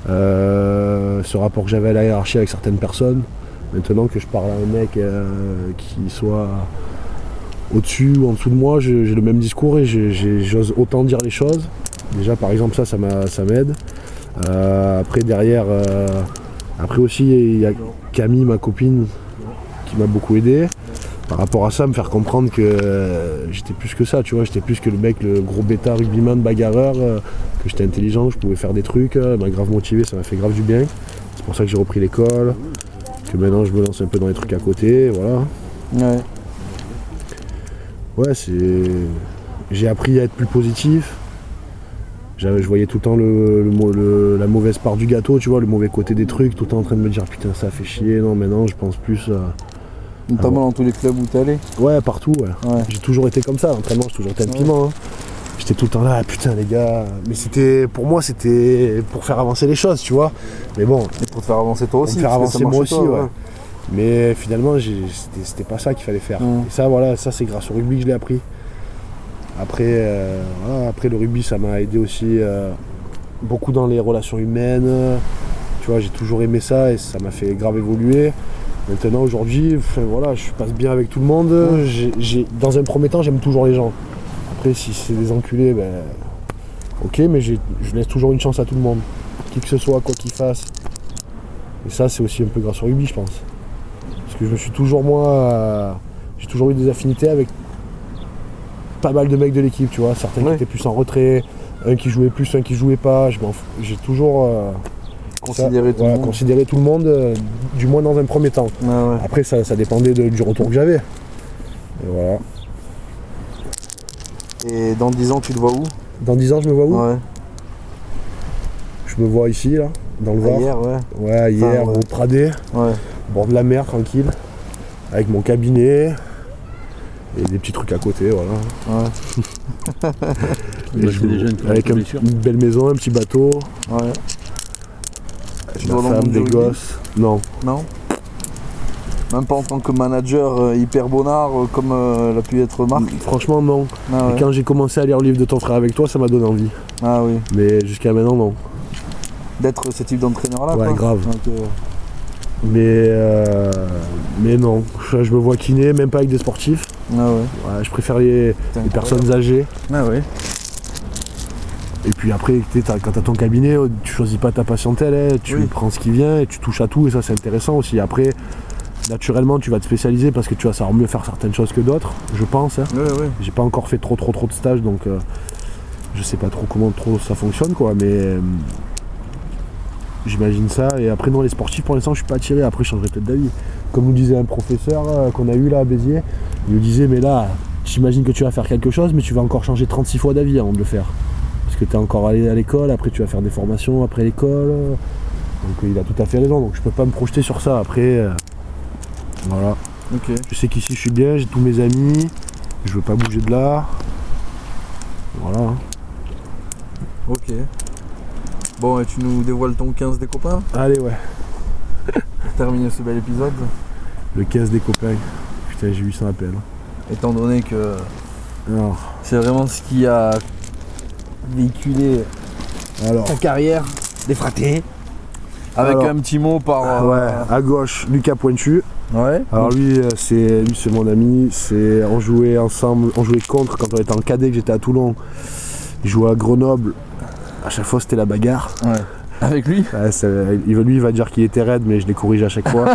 euh, ce rapport que j'avais à la hiérarchie avec certaines personnes. Maintenant que je parle à un mec euh, qui soit au-dessus ou en dessous de moi, je- j'ai le même discours et j'ai- j'ai- j'ose autant dire les choses. Déjà par exemple ça, ça m'a- ça m'aide. Euh, après derrière, euh, après aussi il y a Camille, ma copine, qui m'a beaucoup aidé. Par rapport à ça, me faire comprendre que euh, j'étais plus que ça, tu vois, j'étais plus que le mec, le gros bêta rugbyman, bagarreur, euh, que j'étais intelligent, je pouvais faire des trucs, euh, m'a grave motivé, ça m'a fait grave du bien. C'est pour ça que j'ai repris l'école, que maintenant je me lance un peu dans les trucs à côté, voilà. Ouais. Ouais, c'est... J'ai appris à être plus positif. J'avais- Je voyais tout le temps le, le mo- le- la mauvaise part du gâteau, tu vois, le mauvais côté des trucs, tout le temps en train de me dire putain ça fait chier, non maintenant je pense plus à... Notamment Ah bon. dans tous les clubs où t'es allé. Ouais, partout, ouais. Ouais. J'ai toujours été comme ça, à l'entraînement, j'ai toujours été un piment. hein. J'étais tout le temps là, ah, putain les gars. Mais c'était, pour moi, c'était pour faire avancer les choses, tu vois. Mais bon, Et pour te faire avancer toi pour aussi. me faire parce que avancer ça marche moi chez aussi, toi, ouais. Mais finalement, j'ai- c'était, c'était pas ça qu'il fallait faire. Mm. Et ça, voilà, ça c'est grâce au rugby que je l'ai appris. Après, euh, voilà, après le rugby, ça m'a aidé aussi euh, beaucoup dans les relations humaines. Tu vois, j'ai toujours aimé ça et ça m'a fait grave évoluer. Maintenant, aujourd'hui, enfin, voilà, je passe bien avec tout le monde. J'ai, j'ai- dans un premier temps, j'aime toujours les gens. Après, si c'est des enculés, ben, ok, mais j'ai- je laisse toujours une chance à tout le monde. Qui que ce soit, quoi qu'il fasse. Et ça, c'est aussi un peu grâce au rugby, je pense. Parce que je me suis toujours, moi, euh, j'ai toujours eu des affinités avec pas mal de mecs de l'équipe, tu vois. Certains Ouais. qui étaient plus en retrait, un qui jouait plus, un qui jouait pas. Je m'en fous. J'ai toujours euh, Considérer ça, tout le ouais, monde. considérer tout le monde, euh, du moins dans un premier temps. Ouais, ouais. Après, ça, ça dépendait de- du retour que j'avais. Et voilà. Et dans dix ans, tu te vois où? Dans dix ans, je me vois où Ouais. Je me vois ici, là, dans le Var. Hier, ouais. Ouais, hier, ouais. au Pradé, Ouais. au bord de la mer, tranquille, avec mon cabinet et des petits trucs à côté, voilà. Ouais. Et Bah, je- c'est des jeunes qui ont avec des un- blessures. une belle maison, un petit bateau, Ouais. Tu ma dois dans le femme, monde des du rugby? gosses. Non, Non. Même pas en tant que manager euh, hyper bonnard euh, comme euh, l'a pu être Marc. franchement, non. Ah, Et ouais. quand j'ai commencé à lire le livre de ton frère avec toi, ça m'a donné envie. Ah oui. Mais jusqu'à maintenant, non. D'être ce type d'entraîneur-là. Ouais, quoi. grave. Donc, euh, Mais, euh, mais non, je, je me vois kiné, même pas avec des sportifs. Ah ouais. Ouais, je préfère les, Putain, les personnes âgées. Ah ouais. Et puis après, tu sais, t'as- quand tu as ton cabinet, tu choisis pas ta patientèle, hein, tu Oui. prends ce qui vient et tu touches à tout, et ça c'est intéressant aussi. Après, naturellement, tu vas te spécialiser parce que tu vas savoir mieux faire certaines choses que d'autres, je pense. Hein. Ouais, ouais. J'ai pas encore fait trop trop trop de stages, donc euh, je sais pas trop comment trop ça fonctionne, quoi, mais euh, j'imagine ça. Et après, non, les sportifs, pour l'instant, je suis pas attiré. Après, je changerai peut-être d'avis. Comme nous disait un professeur euh, qu'on a eu là à Béziers, il nous disait, mais là, j'imagine que tu vas faire quelque chose, mais tu vas encore changer trente-six fois d'avis avant de le faire. Parce que tu es encore allé à l'école, après tu vas faire des formations après l'école. Donc il a tout à fait raison, donc je peux pas me projeter sur ça. Après, euh, voilà. Ok. Je sais qu'ici je suis bien, j'ai tous mes amis, Je veux pas bouger de là. Voilà. Ok. Bon, et tu nous dévoiles ton quinze des copains Allez, ouais. pour terminer ce bel épisode. Le quinze des copains. Putain, j'ai eu cent appels. Étant donné que Alors, c'est vraiment ce qui a véhiculé alors ta carrière des fratés. Avec Alors, un petit mot par. euh, ouais, à gauche, Lucas Pointu. Ouais. Alors lui, euh, c'est lui, c'est mon ami. C'est on jouait ensemble, on jouait contre quand on était en cadet, que j'étais à Toulon. Il jouait à Grenoble. À chaque fois, c'était la bagarre. Ouais. Avec lui Ouais, c'est- il, lui, il va dire qu'il était raide, mais je l'ai corrigé à chaque fois.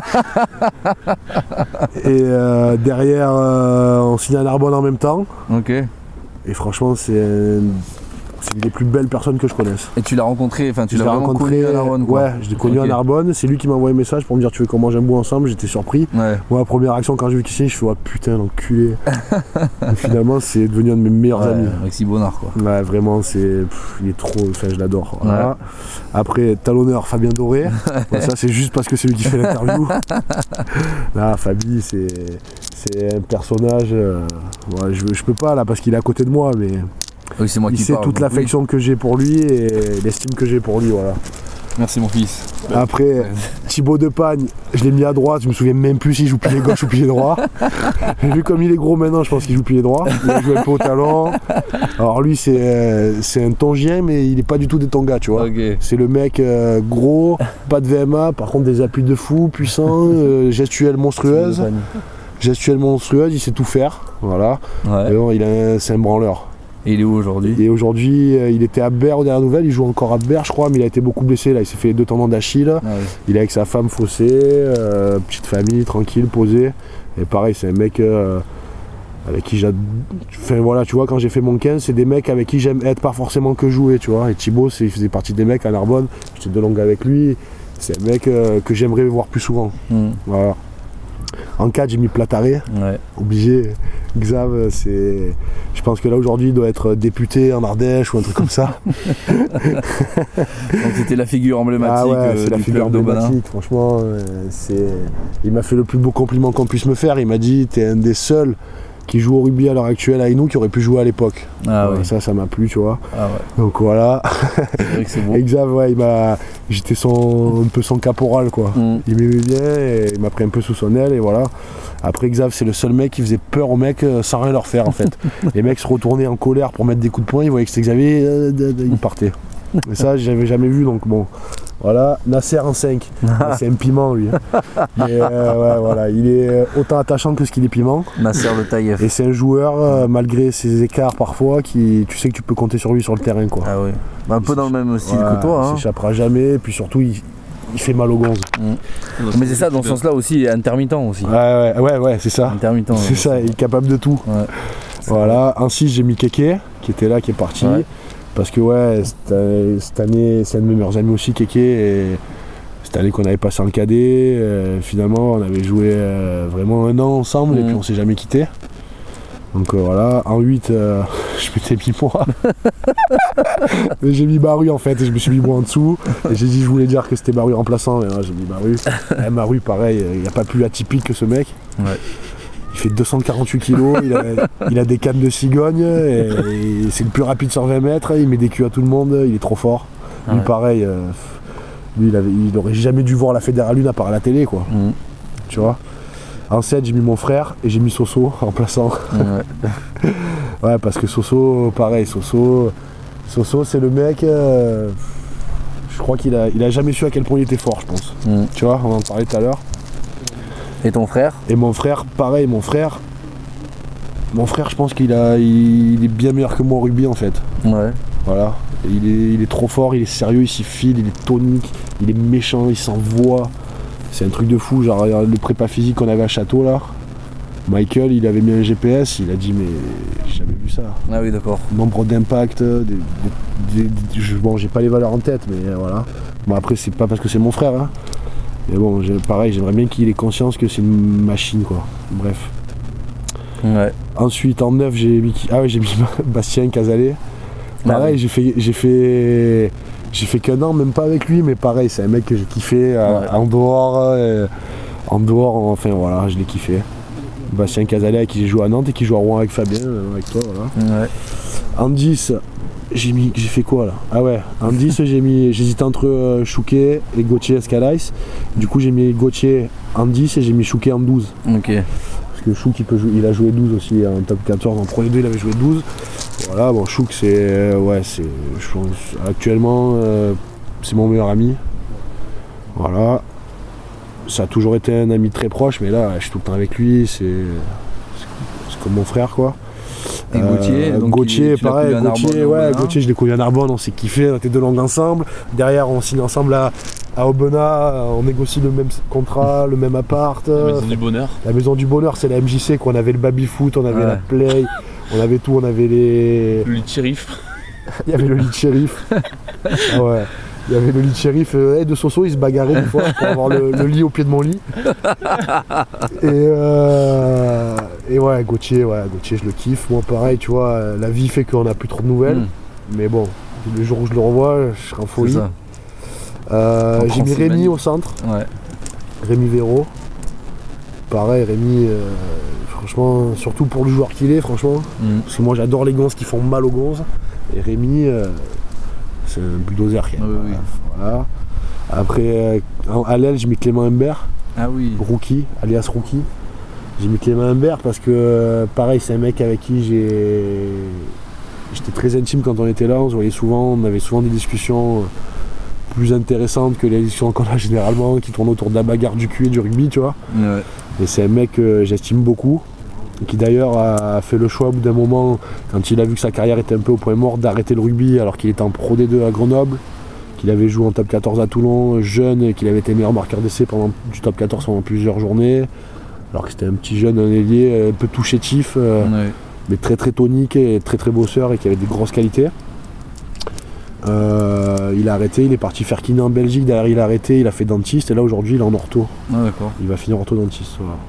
Et euh, derrière, euh, on signe à Narbonne en même temps. Ok. Et franchement, c'est c'est une des plus belles personnes que je connaisse. Et tu l'as rencontré, enfin tu Je l'as l'ai vraiment rencontré, connu à Narbonne quoi. ouais, je l'ai connu Ok. à Narbonne. C'est lui qui m'a envoyé un message pour me dire tu veux qu'on mange un bout ensemble. J'étais surpris. Ouais. Moi, la première action quand j'ai vu qu'il signe, je fais oh, putain l'enculé. Et finalement, c'est devenu un de mes meilleurs Ouais, amis. Alexis Bonnard quoi. Ouais, vraiment, c'est pff, il est trop, enfin, je l'adore. Voilà. Après, talonneur Fabien Doré. Bon, ça, c'est juste parce que c'est lui qui fait l'interview. Là, Fabi, c'est c'est un personnage. euh, ouais, je, je peux pas là parce qu'il est à côté de moi, mais Oui, c'est moi il qui sait parle. toute donc l'affection que j'ai pour lui et l'estime que j'ai pour lui, voilà. oui. Merci mon fils. Après, Thibaut Depagne, je l'ai mis à droite, je me souviens même plus s'il joue pilier gauche ou pilier droit. Vu comme il est gros maintenant, je pense qu'il joue pilier droit. Il a joué un peu au talent. Alors lui, c'est euh, c'est un tongien, mais il est pas du tout des Tonga, tu vois. Ok. C'est le mec euh, gros, pas de V M A, par contre des appuis de fou, puissant, euh, gestuelle monstrueuse. Gestuelle monstrueuse, il sait tout faire. Voilà. Ouais. Et bon, il a, c'est un branleur. Et il est où aujourd'hui? Et aujourd'hui, euh, il était à Berre aux dernières nouvelles, il joue encore à Berre, je crois, mais il a été beaucoup blessé. Là, il s'est fait les deux tendons d'Achille. Ah oui. Il est avec sa femme Fossé, euh, petite famille, tranquille, posée. Et pareil, c'est un mec euh, avec qui j'adore. Enfin voilà, tu vois, quand j'ai fait mon quinze, c'est des mecs avec qui j'aime être, pas forcément que jouer, tu vois. Et Thibaut, c'est, il faisait partie des mecs à Narbonne, j'étais de longue avec lui. C'est un mec euh, que j'aimerais voir plus souvent. Mm. Voilà. En quatre, j'ai mis Plataré, Ouais. obligé. Xav, c'est. Je pense que là aujourd'hui, il doit être député en Ardèche ou un truc comme ça. Donc c'était la figure emblématique Ah ouais, euh, c'est la du figure club d'Aubenas. emblématique, franchement. euh, c'est... Il m'a fait le plus beau compliment qu'on puisse me faire. Il m'a dit t'es un des seuls qui joue au rugby à l'heure actuelle avec nous qui aurait pu jouer à l'époque. Ah Ouais, oui. Ça, ça m'a plu, tu vois. Ah ouais. Donc voilà. C'est vrai que c'est beau. Et Xav, ouais, il m'a... j'étais son... un peu son caporal, quoi. Mm. Il m'aimait bien et il m'a pris un peu sous son aile et voilà. Après Xav, c'est le seul mec qui faisait peur aux mecs euh, sans rien leur faire en fait. Les mecs se retournaient en colère pour mettre des coups de poing, ils voyaient que c'était Xavier, euh, euh, euh, ils partaient. Et ça, j'avais jamais vu, donc bon. Voilà, Nasser en cinq. C'est un piment lui. Mais euh, ouais, voilà, il est autant attachant que ce qu'il est piment. Nasser le Taïef. Et c'est un joueur, euh, malgré ses écarts parfois, qui tu sais que tu peux compter sur lui sur le terrain, quoi. Ah oui. Bah, un peu dans le même style Ouais, que toi. Il Hein. s'échappera jamais, et puis surtout, il, il fait mal au gonze. Mais c'est ça, dans ce sens-là aussi, il est intermittent aussi. Ouais, ouais, ouais, ouais, c'est ça. Intermittent. C'est ouais. ça, il est capable de tout. Ouais. Voilà, en six j'ai mis Kéké, qui était là, qui est parti. Ouais. Parce que ouais, cette, cette année, c'est un de mes meilleurs amis aussi, Kéké. Et cette année qu'on avait passé en cadet, euh, finalement on avait joué euh, vraiment un an ensemble et Mhm. puis on s'est jamais quitté. Donc euh, voilà, en huit, euh, je m'étais mis moi. Mais j'ai mis Baru en fait, et je me suis mis moi en dessous. Et j'ai dit, je voulais dire que c'était Baru remplaçant, mais non, j'ai mis Baru. Et Baru, pareil, il n'y a pas plus atypique que ce mec. Ouais. Il fait deux cent quarante-huit kilos, il a, il a des cannes de cigogne, et, et c'est le plus rapide sur vingt mètres, il met des culs à tout le monde, il est trop fort. Lui Ouais. pareil, euh, lui il, avait, il aurait jamais dû voir la Fédérale un à part à la télé quoi, Mm. tu vois. En sept j'ai mis mon frère et j'ai mis Soso en plaçant. Ouais. Ouais, parce que Soso, pareil, Soso, Soso c'est le mec, euh, je crois qu'il a, il a jamais su à quel point il était fort, je pense. Mm. Tu vois, on en parlait tout à l'heure. Et ton frère? Et mon frère, pareil, mon frère, mon frère, je pense qu'il a, il est bien meilleur que moi au rugby en fait. Ouais. Voilà. Et il est, il est trop fort, il est sérieux, il s'y file, il est tonique, il est méchant, il s'envoie. C'est un truc de fou, genre le prépa physique qu'on avait à Château là. Michael, il avait mis un G P S, il a dit mais j'ai jamais vu ça. Ah oui, d'accord. Nombre d'impact, des, des, des- je- bon j'ai pas les valeurs en tête, mais voilà. Bon après c'est pas parce que c'est mon frère, hein. Mais bon, j'ai- pareil, j'aimerais bien qu'il ait conscience que c'est une machine quoi. Bref. Ouais. Ensuite en neuf j'ai mis qui- ah ouais j'ai mis Bastien Casalet. Pareil, Ah oui. j'ai fait j'ai fait j'ai fait qu'un an, même pas avec lui, mais pareil, c'est un mec que j'ai kiffé euh, Ouais. en dehors, euh, en dehors, enfin voilà, je l'ai kiffé. Bastien Cazalet avec qui j'ai joué à Nantes et qui joue à Rouen avec Fabien, euh, avec toi, voilà. Ouais. En dix, j'ai mis, j'ai fait quoi là? Ah ouais, en dix, j'ai mis, j'hésitais entre euh, Chouquet et Gauthier Escalais. Du coup, j'ai mis Gauthier en dix et j'ai mis Chouquet en douze. Ok. Parce que Chouk, il, peut jouer, il a joué douze aussi en top quatorze, en Pro deux, il avait joué douze. Voilà, bon, Chouk, c'est, euh, ouais, c'est, je pense, actuellement, euh, c'est mon meilleur ami. Voilà. Ça a toujours été un ami très proche, mais là, je suis tout le temps avec lui, c'est, c'est, c'est comme mon frère, quoi. Et Gauthier, euh, donc Gauthier, il, pareil, Gauthier, ouais, Narbonne, Gauthier, je l'ai connu à Narbonne, on s'est kiffé, on était deux langues ensemble. Derrière, on signe ensemble à, à Aubenas, on négocie le même contrat, le même appart. La maison du bonheur. La maison du bonheur, c'est la M J C, quoi. On avait le baby-foot, on avait Ouais. la play, on avait tout, on avait les. Le lit de shérif. Il y avait le lit de shérif. Ah ouais. Il y avait le lit de shérif, euh, hey, de Soso, il se bagarrait des fois pour avoir le, le lit au pied de mon lit. Et, euh, et ouais, Gauthier, ouais, Gauthier, je le kiffe. Moi, pareil, tu vois, la vie fait qu'on n'a plus trop de nouvelles. Mm. Mais bon, le jour où je le revois, je serai en folie. C'est ça. Euh, En j'ai mis France, c'est Rémi magnifique. au centre, Ouais. Rémi Véro. Pareil, Rémi, euh, franchement, surtout pour le joueur qu'il est, franchement. Mm. Parce que moi, j'adore les gonzes qui font mal aux gonzes. Et Rémi, euh, c'est un bulldozer. Ah oui, oui. Voilà. Après, euh, en- à l'aile, j'ai mis Clément Humbert, Ah oui. rookie, alias rookie. J'ai mis Clément Humbert parce que, euh, pareil, c'est un mec avec qui j'ai... J'étais très intime quand on était là, on se voyait souvent, on avait souvent des discussions euh, plus intéressantes que les discussions qu'on a généralement, qui tournent autour de la bagarre du cul et du rugby, tu vois. Ouais. Et c'est un mec que j'estime beaucoup, qui d'ailleurs a fait le choix au bout d'un moment, quand il a vu que sa carrière était un peu au point mort, d'arrêter le rugby alors qu'il était en Pro D deux à Grenoble, qu'il avait joué en top quatorze à Toulon, jeune, et qu'il avait été meilleur marqueur d'essai pendant du top quatorze pendant plusieurs journées, alors que c'était un petit jeune, un ailier, un peu tout chétif, euh, Ouais. mais très très tonique et très très bosseur et qui avait des grosses qualités. Euh, il a arrêté, il est parti faire kiné en Belgique, derrière il a arrêté, il a fait dentiste et là aujourd'hui il est en ortho. Ah d'accord. Il va finir orthodontiste. Voilà.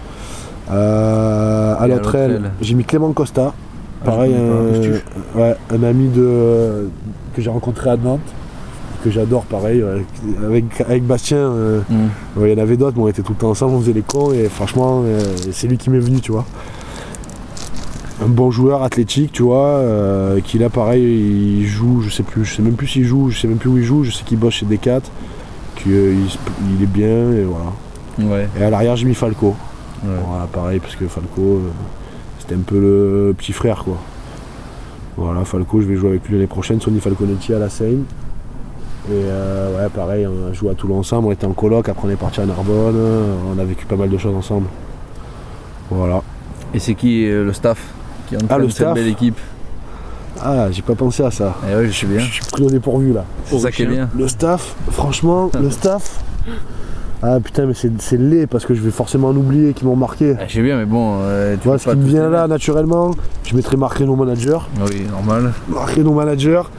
Euh, à Et à l'autre l'autre aile, aile. j'ai mis Clément Costa. Ah, Pareil, je connais pas, un, Costuche. ouais, un ami de, que j'ai rencontré à Nantes, que j'adore pareil. ouais. Avec, avec Bastien, euh, Mm. ouais, il y en avait d'autres, mais on était tout le temps ensemble, on faisait les cons et franchement, euh, c'est lui qui m'est venu, tu vois. Un bon joueur athlétique, tu vois, euh, qui là pareil, il joue, je sais plus, je sais même plus s'il joue, je sais même plus où il joue, je sais qu'il bosse chez D quatre, qu'il il est bien et voilà. Ouais. Et à l'arrière j'ai mis Falco. Ouais. Voilà, pareil parce que Falco euh, c'était un peu le petit frère quoi. Voilà, Falco je vais jouer avec lui l'année prochaine, Sonny Falconetti à la Seine. Et euh, ouais pareil, on a joué à Toulon ensemble, on était en coloc, après on est parti à Narbonne, on a vécu pas mal de choses ensemble. Voilà. Et c'est qui euh, le staff qui entraîne Ah, le cette staff belle équipe? Ah j'ai pas pensé à ça. Eh ouais, je sais bien. Je suis pris au dépourvu là. C'est ça qui est bien. Le staff, franchement, le staff. Ah putain mais c'est, c'est laid parce que je vais forcément en oublier qui m'ont marqué. Ah, je sais bien, mais bon, euh, tu Tu vois, peux ce pas qui me tous vient les là mettre. naturellement, je mettrai Marc Reynaud manager. Ah oui, normal. Marc Reynaud manager.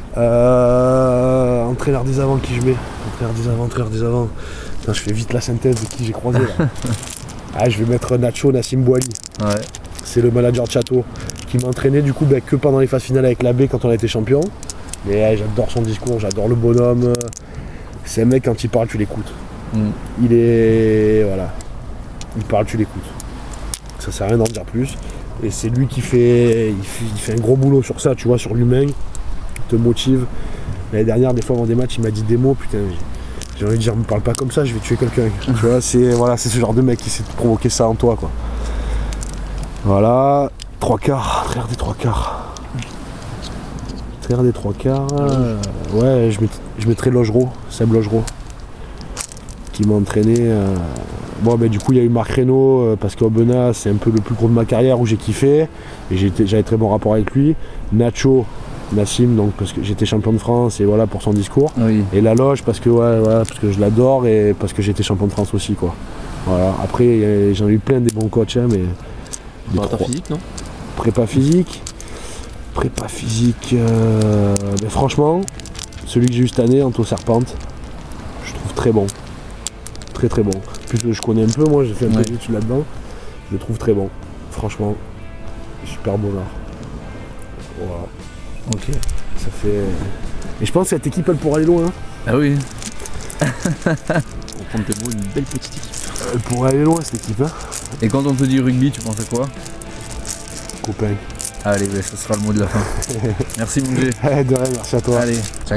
Euh, entraîneur des avants qui je mets. Entraîneur des avants, entraîneur des avants. Putain, je fais vite la synthèse de qui j'ai croisé là. Ah, je vais mettre Nacho Nassim Bouali. Ouais. C'est le manager de Château qui m'a entraîné du coup bah, que pendant les phases finales avec l'A B quand on a été champion. Mais ouais, j'adore son discours, j'adore le bonhomme. C'est un mec quand il parle tu l'écoutes. Mm. Il est. Voilà. Il parle, tu l'écoutes. Ça sert à rien d'en dire plus. Et c'est lui qui fait. Il fait, il fait un gros boulot sur ça, tu vois, sur l'humain. Il te motive. L'année dernière, des fois avant des matchs, il m'a dit des mots, putain. J'ai, j'ai envie de dire, me parle pas comme ça, je vais tuer quelqu'un. Tu vois, c'est, voilà, c'est ce genre de mec qui sait provoquer ça en toi, quoi. Voilà. Trois quarts. Frère des trois quarts. Frère des trois quarts. euh, ouais, je, met, je mettrais Logereau, Seb Logereau. Qui m'a entraîné. Euh... Bon, ben, du coup, il y a eu Marc Reynaud, euh, parce qu'Aubenas, c'est un peu le plus gros de ma carrière où j'ai kiffé. Et j'ai été, j'avais très bon rapport avec lui. Nacho, Nassim, donc, parce que j'étais champion de France, et voilà, pour son discours. Oui. Et La Loge, parce que, ouais, voilà, parce que je l'adore, et parce que j'étais champion de France aussi, quoi. Voilà. Après, y a- j'en ai eu plein des bons coachs, hein, mais. des Préparateur trois- physique, non? Prépa physique. Prépa physique. euh, ben, franchement, celui que j'ai eu cette année, Anto Serpente, je trouve très bon. Très très bon. Plus je connais un peu, moi j'ai fait un peu Ouais. d'études là-dedans. Je le trouve très bon. Franchement, super bon art. Voilà. Ok. Ça fait. Et je pense que cette équipe elle pourra aller loin. hein. Ah oui. Pour prendre tes mots, une belle petite équipe. Elle pourrait aller loin cette équipe, hein. Et quand on te dit rugby, tu penses à quoi? Copain. Allez, ben, ce sera le mot de la fin. Merci mon G. De rien, merci à toi. Allez, ciao.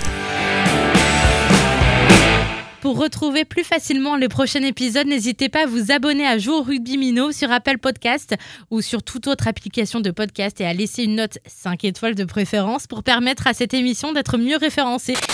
Pour retrouver plus facilement les prochains épisodes, n'hésitez pas à vous abonner à Jouer au rugby minot sur Apple Podcast ou sur toute autre application de podcast et à laisser une note cinq étoiles de préférence pour permettre à cette émission d'être mieux référencée.